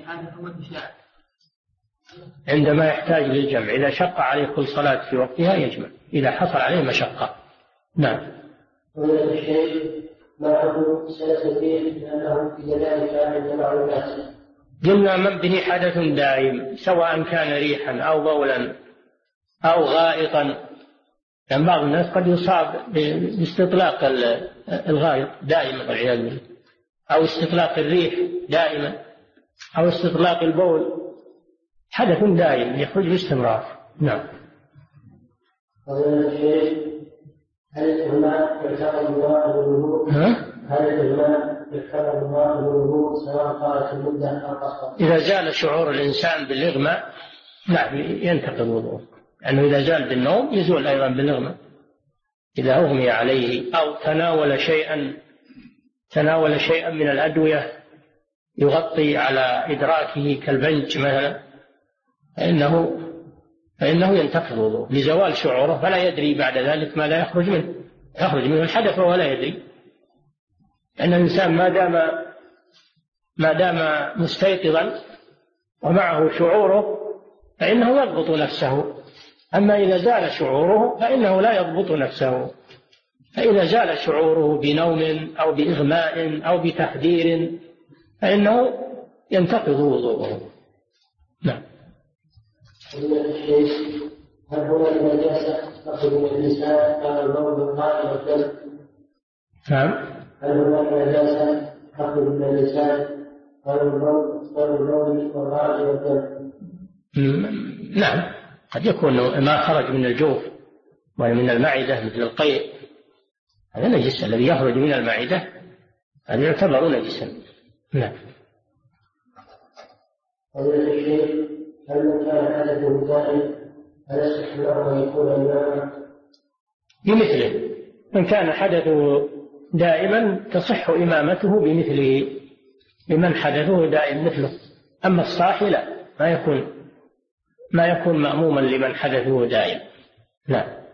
عندما يحتاج للجمع، إذا شق عليه كل صلاة في وقتها يجمع، إذا حصل عليه مشقة. نعم. وهذا الشيء ما حكم سلس الريح لأنه في ذلك عند بعض الناس؟ قلنا من به حدث دائم سواء كان ريحا أو بولا أو غائطا، لأن بعض الناس قد يصاب باستطلاق الغائط دائما والعياذ بالله، أو استطلاق الريح دائما، أو استطلاق البول، حدث دائم يخرج باستمرار. نعم. هذا الشيء هل الإغماء يعتبر مواء الوضوء؟ هل الإغماء يعتبر مواء الوضوء سواء طالت المدة أو قصرت؟ إذا زال شعور الإنسان بالإغماء نعم ينتقض وضوءه، لأنه إذا زال بالنوم يزول أيضا بالإغماء. إذا أغمي عليه أو تناول شيئا من الأدوية يغطي على إدراكه كالبنج مثلا فإنه ينتقض وضوءه لزوال شعوره، فلا يدري بعد ذلك ما لا يخرج منه الحدث ولا يدري. لأن الإنسان ما دام مستيقظا ومعه شعوره فإنه يضبط نفسه، أما إذا زال شعوره فإنه لا يضبط نفسه. فإذا زال شعوره بنوم أو بإغماء أو بتخدير فإنه ينتقض وضوءه. نعم. هل هناك نجاسة تخرج من الإنسان على البول والغائط والدم؟ نعم. هل هناك نجاسة تخرج من الإنسان على البول والغائط والدم؟ نعم، قد يكون ما خرج من الجوف ومن المعدة مثل القيء، هذا نجس الذي يخرج من المعدة هذا يعتبر نجسا. نعم. هل من كان حدثه دائم هل يصح له أن يكون إماما؟ بمثله، من كان حدثه دائما تصح إمامته بمثله، لمن حدثه دائم مثله. أما الصاحي لا، ما يكون مأموما لمن حدثه دائم. لا.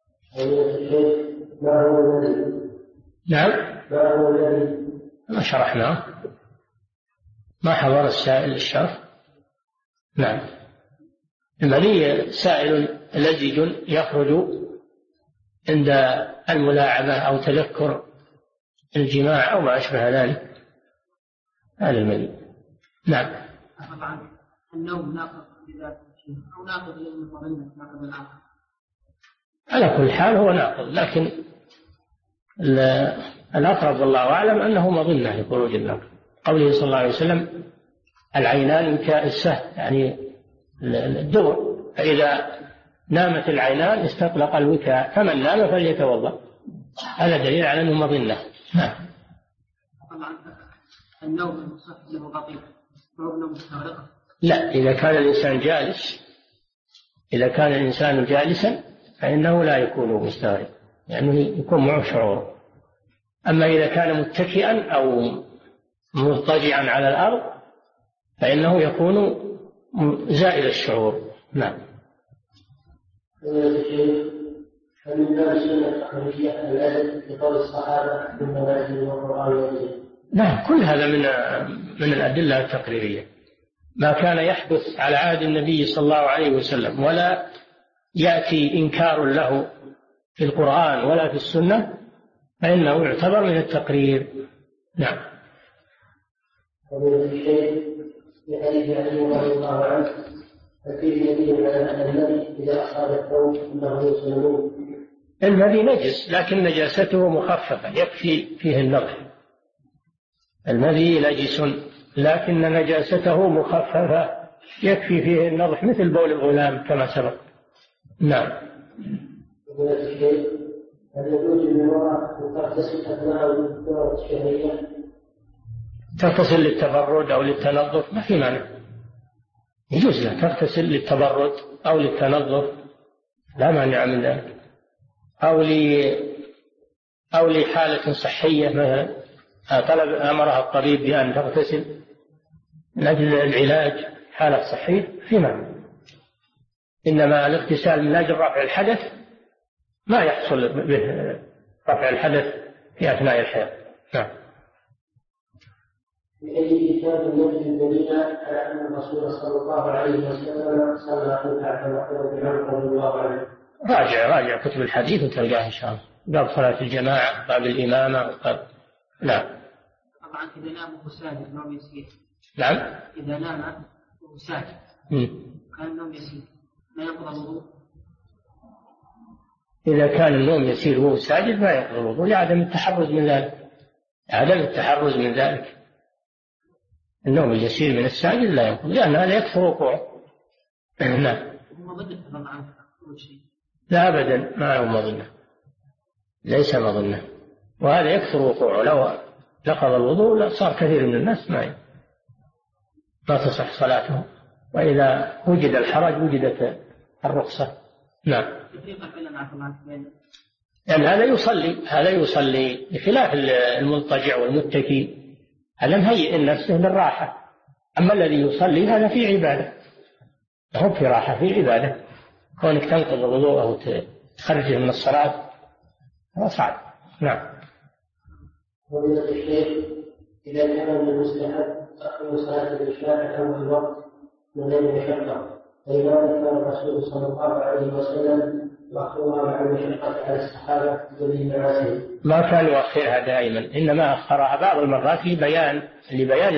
ما هو الذي؟ نعم. ما هو الذي؟ ما شرحناه، ما حضر السائل الشرح. نعم. المني سائل لزج يخرج عند الملاعبة أو تذكر الجماع أو ما أشبه ذلك، هذا المني. نعم. طبعا النوم ناقض بذاته أو ناقض للمطمئن ناقض الآخر. على كل حال هو ناقض، لكن الأقرب والله أعلم أنه مظنة لخروج الناقض. قوله صلى الله عليه وسلم: العينان وكاء السهم، يعني الدبر، فإذا نامت العينان استطلق الوكاء، فمن نام فليتوضأ. هذا دليل على أنه مظنة. نعم. طبعا النوم المصح له بقية نوم مستغرقة. لا، إذا كان الإنسان جالس، إذا كان الإنسان جالسا فإنه لا يكون مستغرق، يعني يكون معه شعور. أما إذا كان متكئا أو مضطجعا على الأرض فإنه يكون زائل الشعور. نعم. فمن باب السنة التقليدية الأدب لقول الصحابة من منازل والقرآن والدين. نعم، كل هذا من الأدلة التقريرية. ما كان يحدث على عهد النبي صلى الله عليه وسلم ولا يأتي إنكار له في القرآن ولا في السنة فإنه يعتبر من التقرير. نعم. ومن الشيء في حديث علي رضي الله عنه ففيه يدين على أن الذي إذا أصاب الثوب أنه يسلمون. المذي نجس لكن نجاسته مخففة يكفي فيه النضح. المذي نجس لكن نجاسته مخففة يكفي فيه النضح مثل بول الغلام كما سبق. نعم. ومن الشيء هل يجوز للمرأة أن تغتسل أثناء الدورة الشهرية؟ تغتسل للتبرد أو للتنظف ما في مانع، يجوز لها تغتسل للتبرد أو للتنظف لا مانع من ذلك، أو لحالة صحية مثلا أمرها الطبيب بأن تغتسل من أجل العلاج حالة صحية في مانع. إنما الاغتسال من أجل رفع الحدث ما يحصل به رفع الحدث في أثناء الحيض. نعم. بأي كتاب يجد الدليل على أن الرسول صلى الله عليه وسلم صلى خلفه عمر رضي الله عنه؟ راجع كتب الحديث وتلقاه إن شاء الله، باب صلاة الجماعة، باب الإمامة، باب. نعم. طبعا إذا نام وهو ساجد نوم يسير. نعم. إذا نام وهو ساجد كان نوم يسير ما ينقض الوضوء. إذا كان النوم يسير وهو ساجد ما ينقض الوضوء لعدم التحرز من ذلك. عدم التحرز من ذلك. النوم اليسير من الساجد لا ينقض لأن هذا يكثر وقوعه. نعم. لا أبدا ما هو مظنة، ليس مظنة، وهذا يكثر وقوعه. لو نقض الوضوء صار كثير من الناس ما تصح صلاته، وإذا وجد الحرج وجدت الرخصة. نعم. يعني هذا يصلي بخلاف المضطجع والمتكي، هذا مهيئ نفسه للراحة. أما الذي يصلي هذا في عبادة، هو في راحة في عبادة. كونك تنقض الوضوء أو تخرجه من الصلاة هذا صعب. نعم. ومن الشيخ إذا كان من المستحب تأخير صلاة العشاء عن أول الوقت من غير مشقة، فلماذا كان الرسول صلى الله عليه وسلم يؤخرها مع المشقة على الصحابة بدليل مناسك؟ ما كان يؤخرها دائما، إنما أخرها بعض المرات لبيان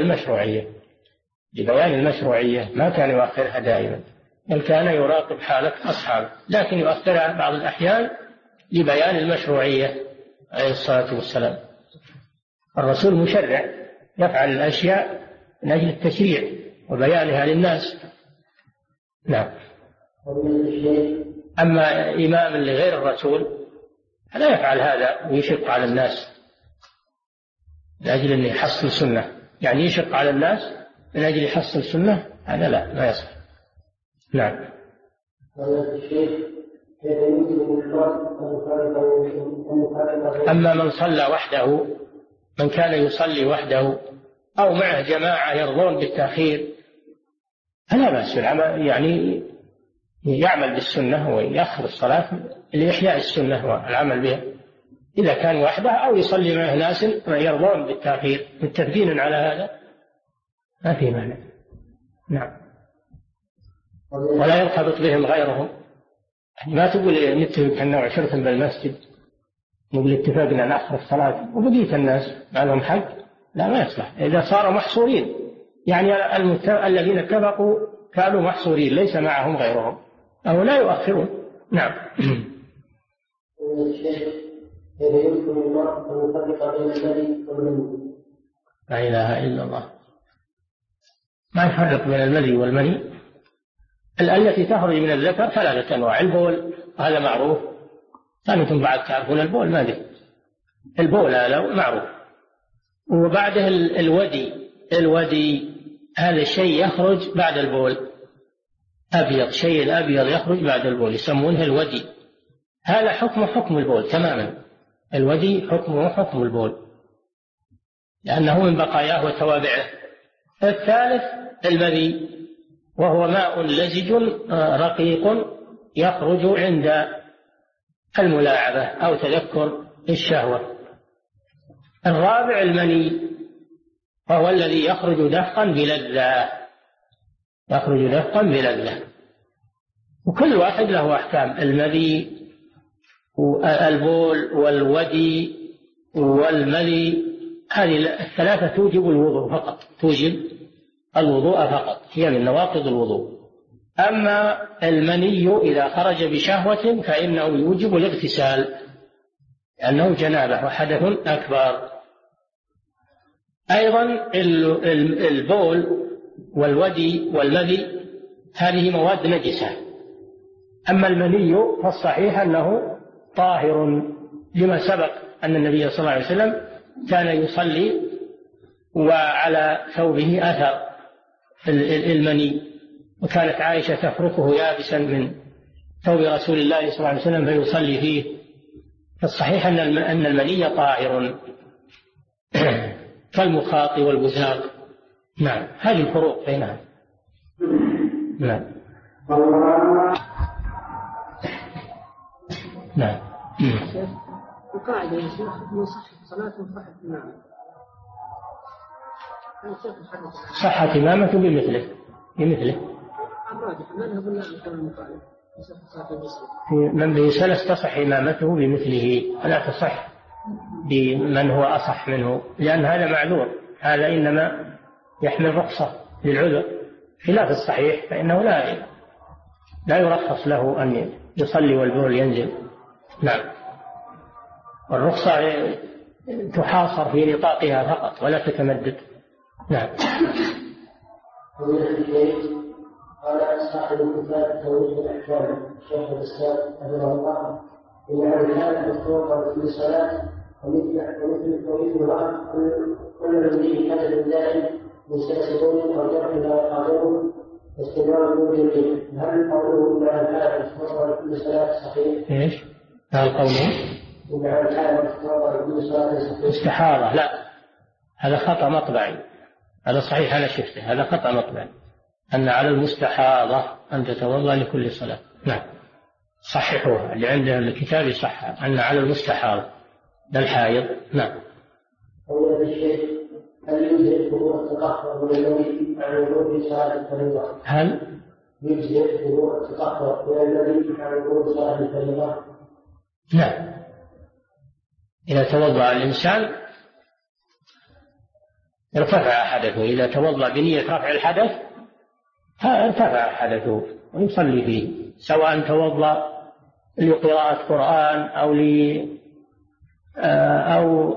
المشروعية، ما كان يؤخرها دائما، بل كان يراقب حالة أصحابه، لكن يؤخرها بعض الأحيان لبيان المشروعية عليه الصلاة والسلام. الرسول مشرع يفعل الأشياء من أجل التشريع وبيانها للناس. نعم. أما إمام لغير الرسول لا يفعل هذا ويشق على الناس من أجل أن يحصل سنة، يعني يشق على الناس من أجل يحصل سنة، هذا لا ما يصح. نعم. أما من صلى وحده، من كان يصلي وحده أو معه جماعة يرضون بالتأخير فلا بأس بالعمل، يعني يعمل بالسنة ويأخر الصلاة لإحياء السنة والعمل بها إذا كان وحده، أو يصلي معه ناس يرضون بالتأخير متفقين على هذا ما في مانع. نعم. ولا يرتبط بهم غيرهم، ما تقول نتفق أنه 10 بالمسجد نقول اتفقنا نأخر الصلاة وبقية الناس ما لهم حق، لا ما يصلح. إذا صاروا محصورين يعني الذين اتفقوا كانوا محصورين ليس معهم غيرهم أو لا يؤخرون. نعم. لا إله إلا الله. ما يفرق بين المذي والمني. التي تخرج من الذكر 3 أنواع. البول هذا معروف، أنتم بعد تعرفون البول ماذا؟ البول هذا معروف. وبعده الودي هذا الشيء يخرج بعد البول، أبيض، شيء الأبيض يخرج بعد البول يسمونه الودي. هذا حكم البول تماما. الودي حكم البول لأنه من بقاياه وتوابعه. الثالث المذي، وهو ماء لزج رقيق يخرج عند الملاعبة أو تذكر الشهوة. الرابع المني، وهو الذي يخرج دفقا بلذة. وكل واحد له أحكام. المذي والبول والودي والملي هذه 3 توجب الوضوء فقط، هي من نواقض الوضوء. أما المني إذا خرج بشهوة فإنه يوجب الاغتسال لأنه جنابة وحدث أكبر. أيضا البول والودي والمذي هذه مواد نجسة. أما المني فالصحيح أنه طاهر، لما سبق أن النبي صلى الله عليه وسلم كان يصلي وعلى ثوبه أثر المني، وكانت عائشة تفركه يابسا من ثوب رسول الله صلى الله عليه وسلم فيصلي فيه. فالصحيح أن المني طاهر كالمخاط والبزاق. نعم. هذه الفروق بينها. نعم. نعم. القاعدة يا شيخ من صحة صلاته صحة إمامة. صحة إمامة بمثله. الراجح مذهب لا يكون المخالف في من به سلس تصح إمامته بمثله، فلا تصح بمن هو أصح منه، لأن هذا معذور، هذا إنما يحمل رخصة للعذر، خلاف الصحيح فإنه لا يرخص له أن يصلي والبول ينزل. نعم. والرخصة تحاصر في نطاقها فقط ولا تتمدد. نعم. قال صاحب الكتاب توجيه الأحكام شيخ الإسلام رحمه الله إن الرجال مفتوحة في صلاة ومثل توحيد الرأي كل الذي كتب دائم من سلسلون أو جرح لا يقادرون واستمرار نور الدين. هل قوله إن الحال مفتوحة في كل صلاة صحيح؟ إيش؟ هل قوله إن الحال مفتوحة في كل صلاة صحيح؟ استحارة. لا، هذا خطأ مطبعي. هذا صحيح أنا شفته، هذا خطأ مطبعي أن على المستحاضة أن تتوضأ لكل صلاة. نعم. صححوها اللي عنده الكتاب يصحح أن على المستحاضة للحائض. نعم. أولا الشيخ هل يجزئ وضوء التطهر من الذي عن الوضوء في صلاة الفريضة؟ هل يجزئ وضوء التطهر من الذي عن الوضوء في صلاة الفريضة؟ نعم. إذا توضأ الإنسان ارتفع حدثه، إذا توضأ بنية رفع الحدث ارتفع حدثه ويصلي فيه، سواء توضأ لقراءة قرآن أو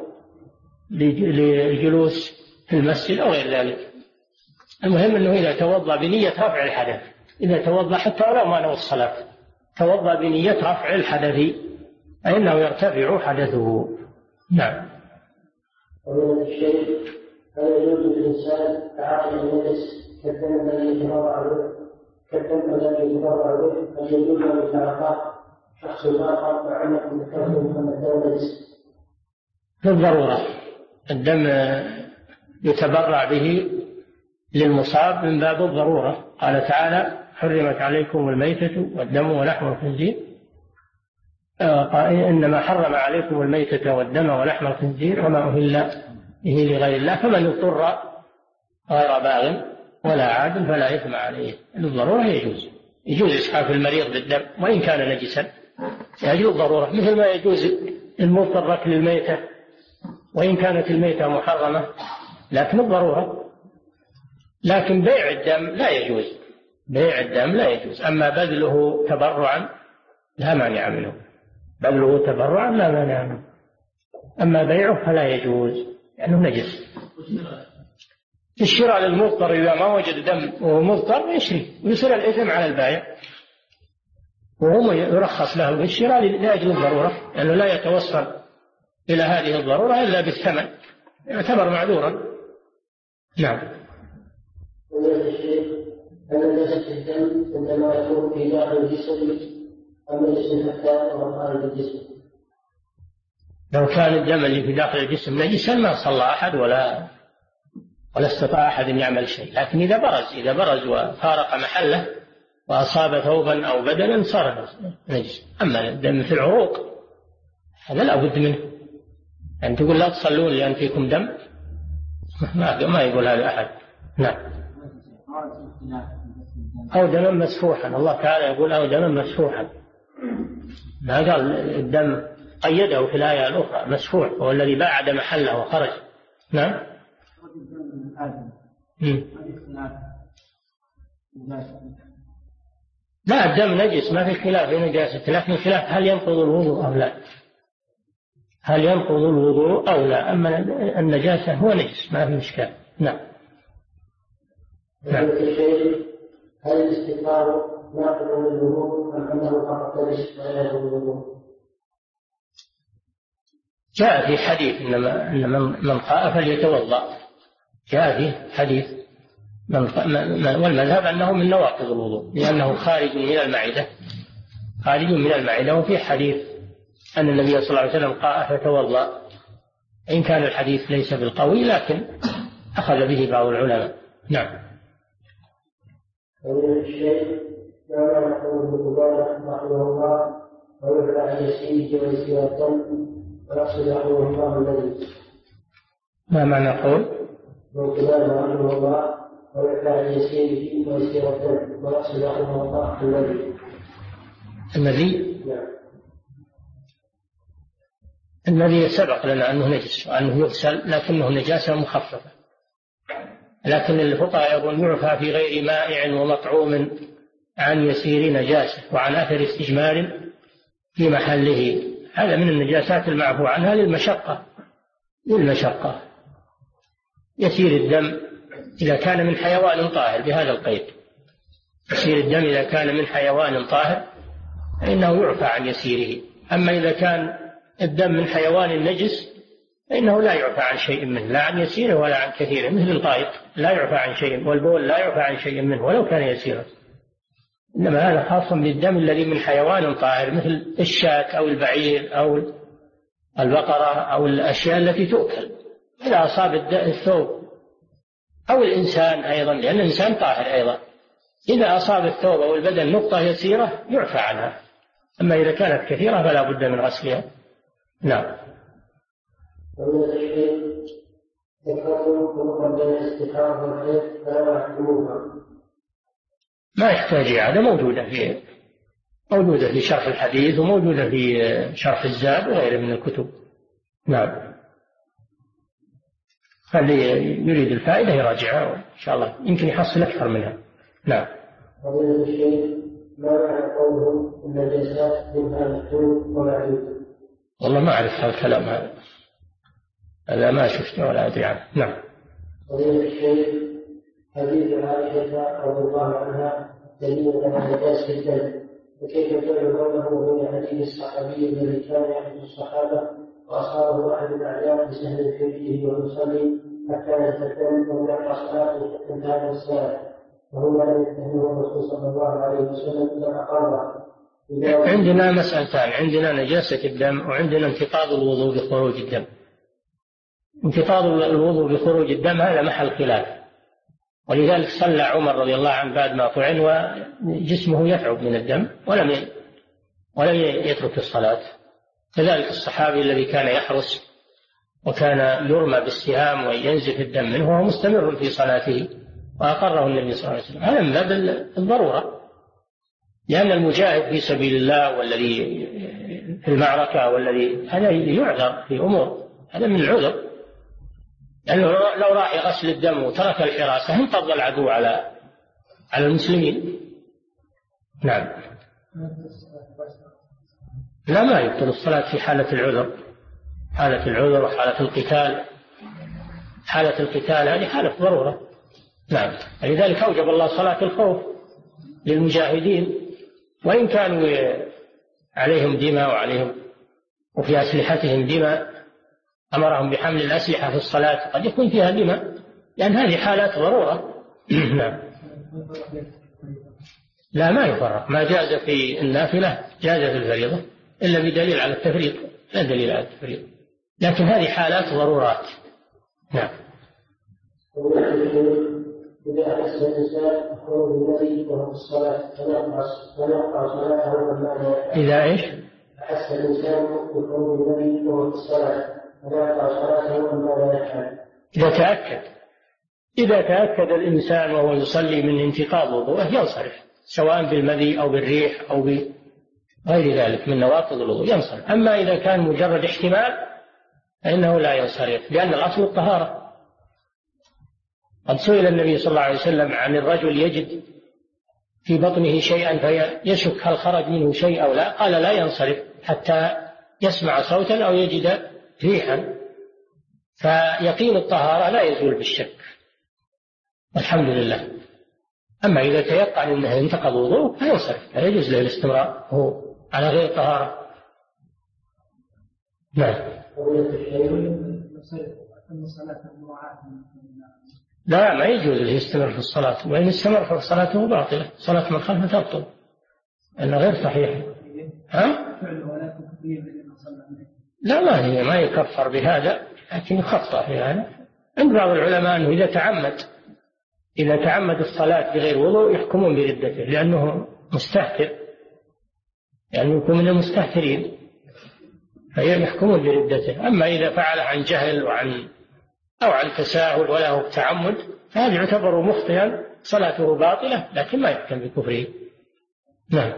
للجلوس في المسجد أو غير ذلك. المهم أنه إذا توضأ بنية رفع الحدث، إذا توضأ حتى ولو ما نوى الصلاة توضأ بنية رفع الحدث فإنه يرتفع حدثه. نعم. ومن الشيء هل يجوز للإنسان تعاطي النجس كالدم الذي يتبرع به هل يجوز أن يتعاطى شخص آخر مع أنكم ذكرتم أن الدم نجس؟ بالضرورة الدم يتبرع به للمصاب من باب الضرورة. قال تعالى حرمت عليكم الميتة والدم ولحم الخنزير، إنما حرم عليكم الميتة والدم ولحم الخنزير وما أهل به لغير الله، فمن اضطر غير باغ ولا عاد فلا إثم عليه. للضرورة يجوز إسعاف المريض بالدم وإن كان نجسا، يجوز ضرورة، مثل ما يجوز المضطر أكل الميتة وإن كانت الميتة محرمة لكن الضرورة. لكن بيع الدم لا يجوز، بيع الدم لا يجوز. أما بذله تبرعا لا مانع منه، بذله تبرعا لا مانع منه، أما بيعه فلا يجوز لأنه نجس. الشراء للمضطر إذا ما وجد دم وهو مضطر يشري ويصير الإثم على البائع، وهو يرخص له بالشراء لأجل الضرورة، لأنه لا يتوصل إلى هذه الضرورة إلا بالثمن، يعتبر معذورا. نعم. هل نجاسة الدم عندما يكون في داخل الجسم أم الجسم حتى أو خارج الجسم؟ لو كان الدم اللي في داخل الجسم نجسا ما صلى أحد ولا استطاع أحد أن يعمل شيء، لكن إذا برز وفارق محله وأصاب ثوبا أو بدنا صار نجس. أما الدم في العروق هذا لا بد منه، أن تقول لا تصلون لأن فيكم دم، ما يقول هذا أحد. نعم. أو دما مسفوحا، الله تعالى يقول أو دما مسفوحا، ما قال الدم، قيده في الآية الأخرى مسفوح هو الذي باعد محله وخرج. نعم. لا الدم نجس ما في خلاف في نجاسته، لكن الخلاف هل ينقض الوضوء أو لا، هل ينقض الوضوء أو لا. أما النجاسة هو نجس ما في إشكال. نعم. نعم. هل الاستغفار ناقض للوضوء أم أنه فقط نجس ولا ينقض الوضوء؟ جاء في حديث إن من قاء فليتوضأ، جاء في حديث والمذهب أنه من نواقض الوضوء لأنه خارج من المعدة، خارج من المعدة. وفي حديث أن النبي صلى الله عليه وسلم قاء فتوضأ، إن كان الحديث ليس بالقوي لكن أخذ به بعض العلماء. نعم. الشيء ما نقول بالقبالة رحمه الله ويفعل يسير ويسير الدم ويقصد رحمه الله الذي ما معنى قول بالقبالة رحمه الله ويفعل يسير ويسير الدم ويقصد رحمه الله الذي الذي سبق لنا أنه نجس وأنه يغسل لكنه نجاسة مخففة، لكن الفقهاء يقول يعفى في غير مائع ومطعوم عن يسير نجاسة وعن أثر استجمار في محله. هذا من النجاسات المعفو عنها للمشقة. يسير الدم إذا كان من حيوان طاهر بهذا القيد، يسير الدم إذا كان من حيوان طاهر فإنه يعفى عن يسيره. أما إذا كان الدم من حيوان نجس فإنه لا يعفى عن شيء منه، لا عن يسيره ولا عن كثيره، مثل الغائط لا يعفى عن شيء، والبول لا يعفى عن شيء منه ولو كان يسيرا. إنما هذا خاص بالدم الذي من حيوان طاهر مثل الشاة أو البعير أو البقرة أو الأشياء التي تؤكل. إذا أصاب الثوب أو الإنسان أيضا، لأن الإنسان طاهر أيضا، إذا أصاب الثوب أو البدن نقطة يسيرة يعفى عنها. أما إذا كانت كثيرة فلا بد من غسلها. نعم. ومن الشيء ذكرتم فرقا بين الاستخارة والحيض فلا يحكموها. ما يحتاج إعادة، موجودة في شرح الحديث وموجودة في شرح الزاد وغيره من الكتب. نعم. فاللي يريد الفائدة يراجعها إن شاء الله يمكن يحصل أكثر منها. نعم. ومن الشيء ما معنى قولهم إن النجاسات منها محدود ومعدود؟ والله ما أعرف هذا الكلام هذا ما شفته ولا أدري عنه. نعم. ومن الشيء حديث عائشة رضي الله عنها دليل على نجاسة الدم، وكيف جعل قوله من حديث الصحابي الذي كان يحدث الصحابة وأصابه أحد الأعيان بسهل في وجهه ويصلي حتى يستدم ويقرأ صلاته حتى انتهت الصلاة، وهو لم يتهمه الرسول صلى الله عليه وسلم إلا أقره. عندنا مسألتان، عندنا نجاسة الدم وعندنا انتقاض الوضوء بخروج الدم. انتقاض الوضوء بخروج الدم هذا محل خلاف، ولذلك صلى عمر رضي الله عنه بعد ما طعن وجسمه يتعب من الدم ولم يترك الصلاة. كذلك الصحابي الذي كان يحرس وكان يرمى بالسهام وينزف الدم منه وهو مستمر في صلاته وأقره النبي صلى الله عليه وسلم. هذا من باب الضرورة، لأن المجاهد في سبيل الله والذي في المعركة والذي هذا يعذر في أمور، هذا من العذر، لأنه لو راح يغسل الدم وترك الحراسة انقض العدو على المسلمين. نعم. لا، ما يبطل الصلاة في حالة العذر، حالة العذر وحالة القتال. حالة القتال هذه حالة ضرورة. نعم. لذلك أوجب الله صلاة الخوف للمجاهدين، وإن كانوا عليهم دماء وفي أسلحتهم دماء، أمرهم بحمل الأسلحة في الصلاة، قد يكون فيها دماء، لأن هذه حالات ضرورة. نعم. لا، ما يفرق، ما جاز في النافلة جاز في الفريضة إلا بدليل على التفريط، لا دليل على التفريط، لكن هذه حالات ضرورات. نعم. إذا أحس الإنسان بخروج النبي وهو في الصلاة فنقطع صلاته أمامه. إذا إيش؟ أحس الإنسان بخروج النبي وهو في الصلاة فنقطع صلاته أمامه يفعل. إذا تأكد الإنسان وهو يصلي من انتقاض وضوءه ينصرف، سواء بالمذي أو بالريح أو بغير ذلك من نواقض الوضوء ينصرف. أما إذا كان مجرد احتمال فإنه لا ينصرف، لأن الأصل الطهارة. قد سئل النبي صلى الله عليه وسلم عن الرجل يجد في بطنه شيئا فيشك هل خرج منه شيء أو لا، قال لا ينصرف حتى يسمع صوتا أو يجد ريحا، فيقين الطهارة لا يزول بالشك، والحمد لله. أما إذا تيقن أنه انتقض وضوءه فينصرف، لا يجوز له الاستمرار هو على غير طهارة. نعم. لا، ما يجوز له يستمر في الصلاة، وإن استمر في صلاته باطلة، صلاة من خلفه تبطل لأنها غير صحيحة. لا، ما يكفر بهذا، لكن يخطأ في هذا. عند بعض العلماء أنه إذا تعمد الصلاة بغير وضوء يحكمون بردته، لأنه مستهتر، لأنه يكون من المستهترين فيحكمون بردته. أما إذا فعل عن جهل أو عن تساهل وله تعمد فهذا يعتبر مخطئا، صلاته باطلة، لكن ما يحكم بكفره. نعم.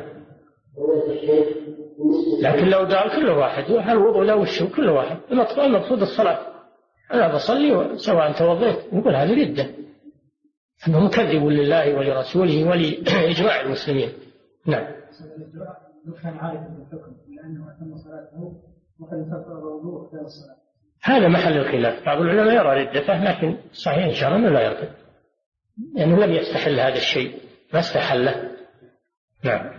لكن لو قال كل واحد الوضوء لا وشه كل واحد، المقصود الصلاة، أنا بصلي سواء توضيت، نقول هذه ردة، أنه مكذب لله ولرسوله ولإجماع المسلمين. نعم. كان عارف بالحكم لأنه أتم صلاته وقد انتقض وضوءه في الصلاة، هذا محل الخلاف. بعض العلماء يرى ردته، لكن صحيح إن شاء الله أنه لا يرتد، لأنه لم يستحل هذا الشيء، ما استحله. نعم.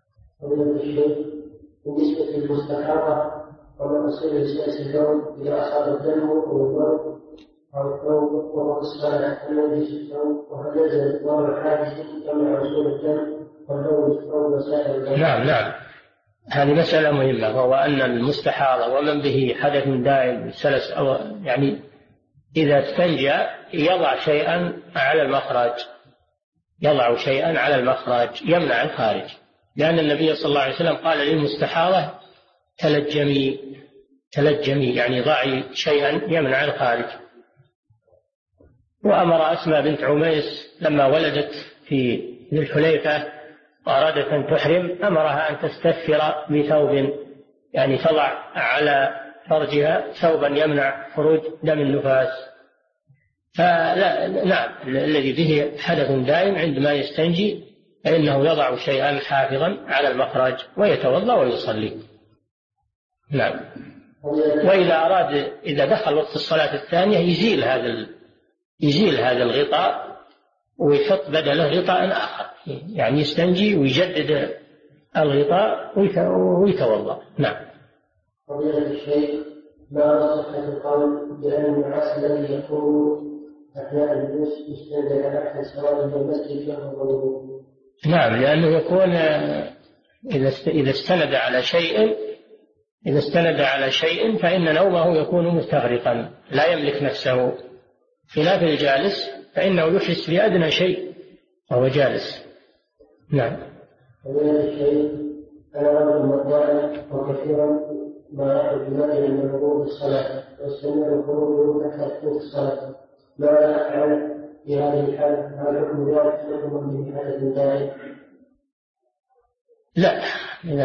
بالنسبة للمستحاضة وما يصير لسياسة اليوم إذا أصاب الدم والبول أو الثوب وهو في الصلاة هل يجلس الثوب وهل يلزم الدور الحادث يمنع وصول الدم والبول الثوب وسائر الدم؟ نعم. هذه مسألة مهمة، وهو أن المستحاضة ومن به حدث دائم سلس أو يعني إذا استنجى يضع شيئا على المخرج يمنع الخارج، لأن النبي صلى الله عليه وسلم قال للمستحاضة تلجمي يعني ضعي شيئا يمنع الخارج. وأمر أسماء بنت عميس لما ولدت في ذي الحليفة وأرادت أن تحرم أمرها أن تستثفر بثوب، يعني تضع على فرجها ثوبا يمنع خروج دم النفاس. نعم، الذي به حدث دائم عندما يستنجي فإنه يضع شيئا حافظا على المخرج ويتوضأ ويصلي. نعم. وإذا أراد إذا دخل وقت الصلاة الثانية يزيل هذا الغطاء ويحط بدله غطاء آخر، يعني يستنجي ويجدد الغطاء ويتوضأ. نعم. فضيلة الشيخ، ما صحة القول بأن النعاس الذي يكون أثناء الجلوس يستند على أحد سواء من المسجد فهو ضروري؟ نعم، لأنه يكون إذا استند على شيء فإن نومه يكون مستغرقا لا يملك نفسه، خلاف الجالس فإنه يحس بأدنى شيء وهو جالس. نعم. أنا رجل مضاعف وكثيرا ما يأخذ بمدى من الوضوء بالصلاة واستمر الخروج حتى تفوت الصلاة، ماذا أفعل في هذه الحالة؟ هل حكم ذلك حكم من حدث دائم؟ لا، إذا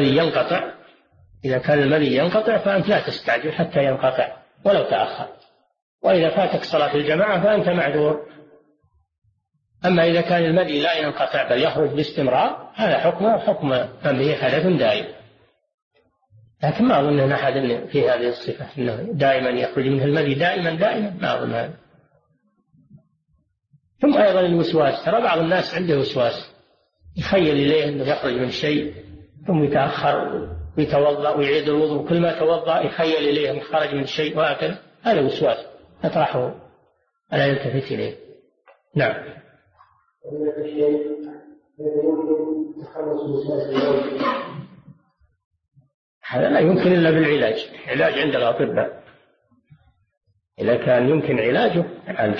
كان المذي ينقطع فأنت لا تستعجل حتى ينقطع ولو تأخر، وإذا فاتك صلاة الجماعة فأنت معذور. أما إذا كان المذي لا ينقطع بل يخرج باستمرار هذا حكم من به حدث دائم، لكن ما أظن أن أحد في هذه الصفة أنه دائما يخرج منه المذي دائما ما أظن هذا. ثم أيضا الوسواس، ترى بعض الناس عنده وسواس يخيل إليه أنه يخرج من شيء ثم يتأخر ويتوضأ ويعيد الوضوء، كل ما توضأ يخيل إليه أنه خرج من شيء وهكذا، هذا وسواس أطرحه ألا يلتفت إليه. نعم. هذا لا يمكن إلا بالعلاج، علاج عند الأطباء، إذا كان يمكن علاجه عالجه.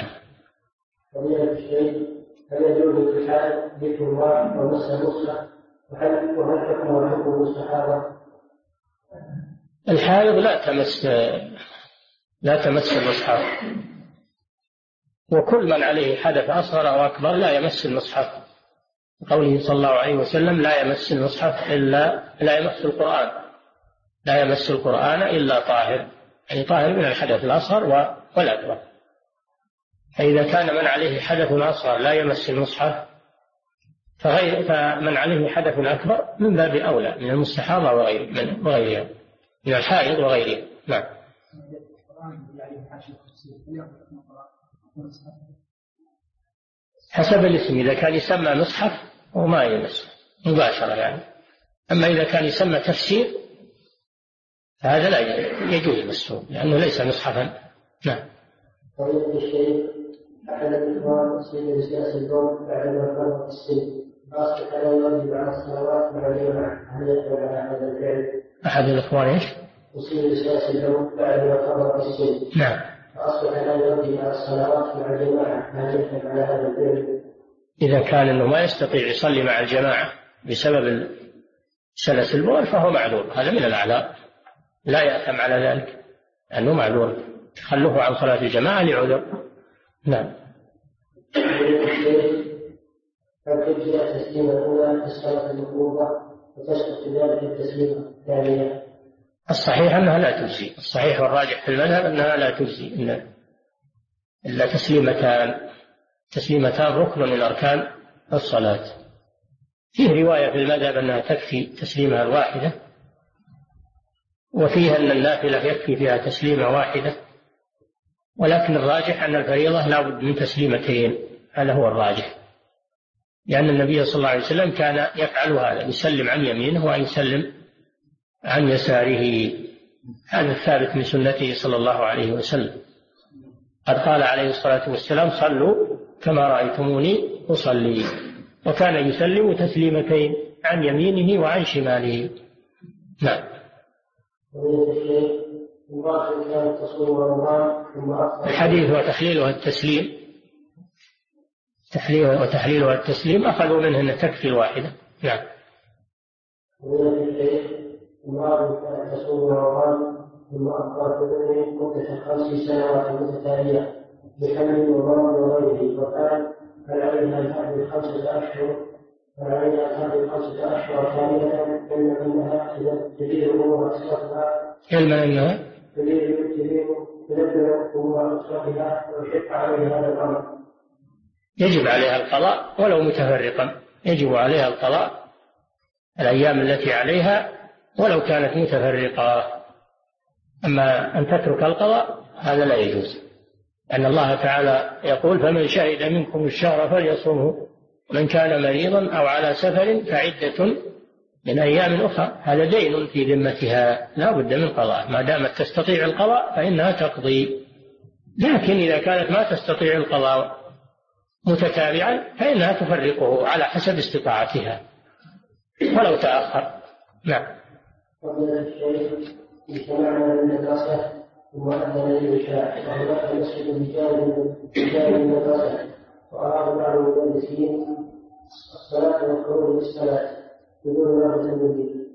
هل يجوز الاتحاد ذكر الله ومس المصحف؟ وهل حكم المستحاضة؟ الحائض لا تمس المصحف، وكل من عليه حدث أصغر أو أكبر لا يمس المصحف، قوله صلى الله عليه وسلم لا يمس المصحف لا يمس القرآن إلا طاهر، يعني طاهر من الحدث الأصغر والأكبر. فإذا كان من عليه حدث أصغر لا يمس المصحف فمن عليه حدث أكبر من باب أولى من المستحاضة وغيرها من الحائض وغيرها. نعم. حسب الاسم، إذا كان يسمى مصحف وما يمس مباشرة يعني، أما إذا كان يسمى تفسير فهذا لا يجوز مسه لأنه ليس مصحفا. نعم. أحد الإخوان سيد سياسة الدول بعد ما فرق السن أصبح لا يواجب على الصلوات مع الجماعة، هل يدخل على هذا الفعل؟ أحد الإخوان إيش؟ سيد سياسة الدول بعد ما فرق السن. نعم. أصبح لا يواجب على الصلوات مع الجماعة، هل يدخل على هذا الفعل؟ إذا كان أنه ما يستطيع يصلي مع الجماعة بسبب سلس البول فهو معذور، هذا من الأعذار، لا يأثم على ذلك لأنه معذور، تخلفه عن صلاة الجماعة لعذر. نعم. فالتجزئة التسليمة الأولى في الصلاة المفروضة وتشرط في ذلك التسليمة الثانية. الصحيح أنها لا تجزي، الصحيح والراجح في المذهب أنها لا تجزي إلا تسليمتان ركن من أركان الصلاة. فيه رواية في المذهب أنها تكفي تسليمها الواحدة، وفيها أن النافلة يكفي فيها تسليمة واحدة، ولكن الراجح أن الفريضة لا بد من تسليمتين، هذا هو الراجح، لأن النبي صلى الله عليه وسلم كان يفعل هذا، يسلم عن يمينه ويسلم عن يساره، هذا الثابت من سنته صلى الله عليه وسلم. قد قال عليه الصلاة والسلام صلوا كما رأيتموني أصلي، وكان يسلم تسليمتين عن يمينه وعن شماله. نعم. الحديث وتحليلها التسليم أخذوا منه أن تكفي الواحدة. نعم. امرأة كانت تصوم رمضان ثم أفطرت مدة 5 سنوات متتالية بحمل ومرض وغيره، وقال هل عليها أن تحمل 5 أشهر؟ كاملة علما أنها تجد أمور أسرتها ويشق عليها هذا الأمر. يجب عليها القضاء ولو متفرقا، يجب عليها القضاء الأيام التي عليها ولو كانت متفرقة. أما أن تترك القضاء هذا لا يجوز، لأن الله تعالى يقول فمن شهد منكم الشهر فليصومه ومن كان مريضا أو على سفر فعدة من أيام أخرى، هذا دين في ذمتها لا بد من قضاء، ما دامت تستطيع القضاء فإنها تقضي، لكن إذا كانت ما تستطيع القضاء متتابعا فإنها تفرقه على حسب استطاعتها ولو تأخر. نعم. قبل الشيء اجتمعنا بالمدرسة ثم أذن للعشاء وهناك مسجد بجانب المدرسة، وأراد بعض المدرسين الصلاة والخروج للصلاة بدون رغبة المدير.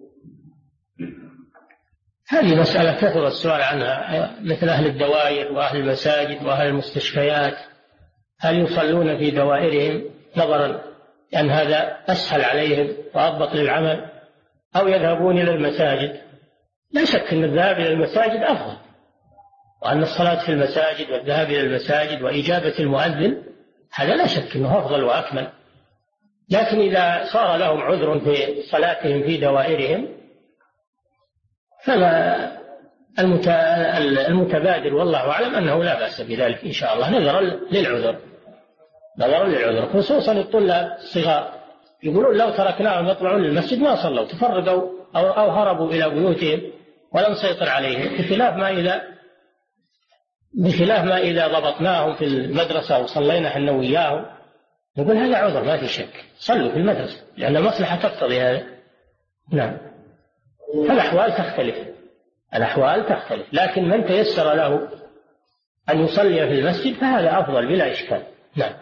هذه مسألة كثر السؤال عنها، مثل أهل الدوائر وأهل المساجد وأهل المستشفيات، هل يصلون في دوائرهم نظرا لأن هذا أسهل عليهم وأضبط للعمل، أو يذهبون إلى المساجد؟ لا شك أن الذهاب إلى المساجد أفضل، وأن الصلاة في المساجد والذهاب إلى المساجد وإجابة المؤذن هذا لا شك أنه أفضل وأكمل. لكن إذا صار لهم عذر في صلاتهم في دوائرهم فلا المتبادر والله أعلم أنه لا بأس بذلك إن شاء الله، نظرا للعذر، خصوصا الطلاب الصغار يقولون لو تركناهم يطلعون للمسجد ما صلوا، تفرقوا أو هربوا إلى بيوتهم ولم نسيطر عليهم، بخلاف ما إذا ضبطناهم في المدرسة وصلينا حنا وياهم، نقول هذا عذر ما في شك، صلوا في المدرسة لأن المصلحة تقتضي هذا. نعم. الأحوال تختلف، لكن من تيسر له أن يصلي في المسجد فهذا أفضل بلا إشكال. نعم.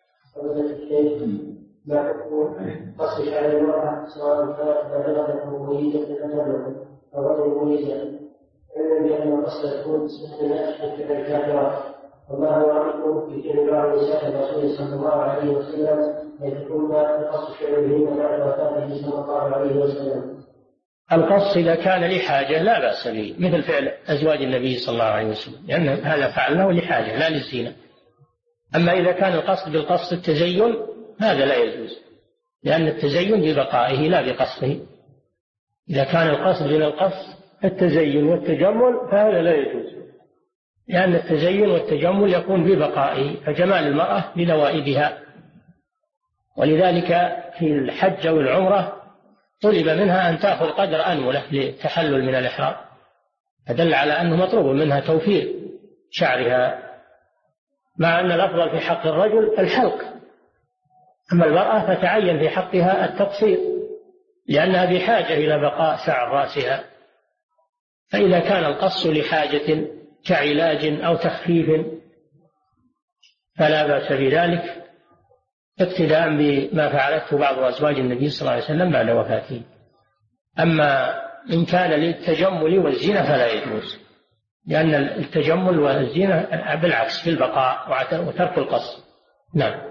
ما حكم قص شعر المرأة سواء كانت بالغة أو مميزة أو غير مميزة، علما بأن القص يكون من أشد الكافرات، وما هو رأيكم في فعل بعض نساء الرسول صلى الله عليه وسلم يكون قص شعرهن بعد وفاته صلى الله عليه وسلم؟ القص إذا كان لحاجة لا بأس به، مثل فعل أزواج النبي صلى الله عليه وسلم، لأن هذا فعلناه لحاجة لا للزينة. أما إذا كان القصد بالقصد التزين هذا لا يجوز، لأن التزين ببقائه لا بقصده. إذا كان القصد من القصد التزين والتجمل فهذا لا يجوز، لأن التزين والتجمل يكون ببقائه، فجمال المرأة بنوائبها. ولذلك في الحج والعمرة طلب منها أن تأخذ قدر أنملة للتحلل من الإحرام، فدل على أنه مطلوب منها توفير شعرها، مع أن الأفضل في حق الرجل الحلق، أما المرأة فتعين في حقها التقصير لأنها بحاجة إلى بقاء شعر رأسها. فإذا كان القص لحاجة كعلاج أو تخفيف فلا بأس بذلك، اقتداء بما فعلته بعض أزواج النبي صلى الله عليه وسلم بعد وفاته. أما إن كان للتجمل والزينة فلا يجوز، لأن التجمل والزينة بالعكس في البقاء وترك القص. نعم.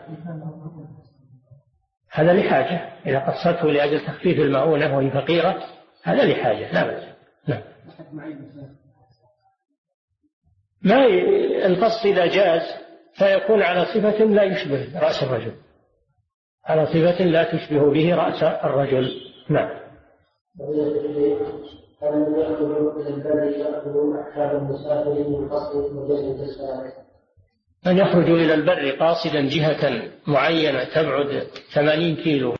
هذا لحاجة، إذا قصته لأجل تخفيف المؤونة وهي فقيرة هذا لحاجة لا بأس. نعم. ما القص إذا جاز فيكون على صفة لا يشبه رأس الرجل، على صفة لا تشبه به رأس الرجل. نعم. أن يخرجوا إلى البر قاصدا جهة معينة تبعد 80 كيلو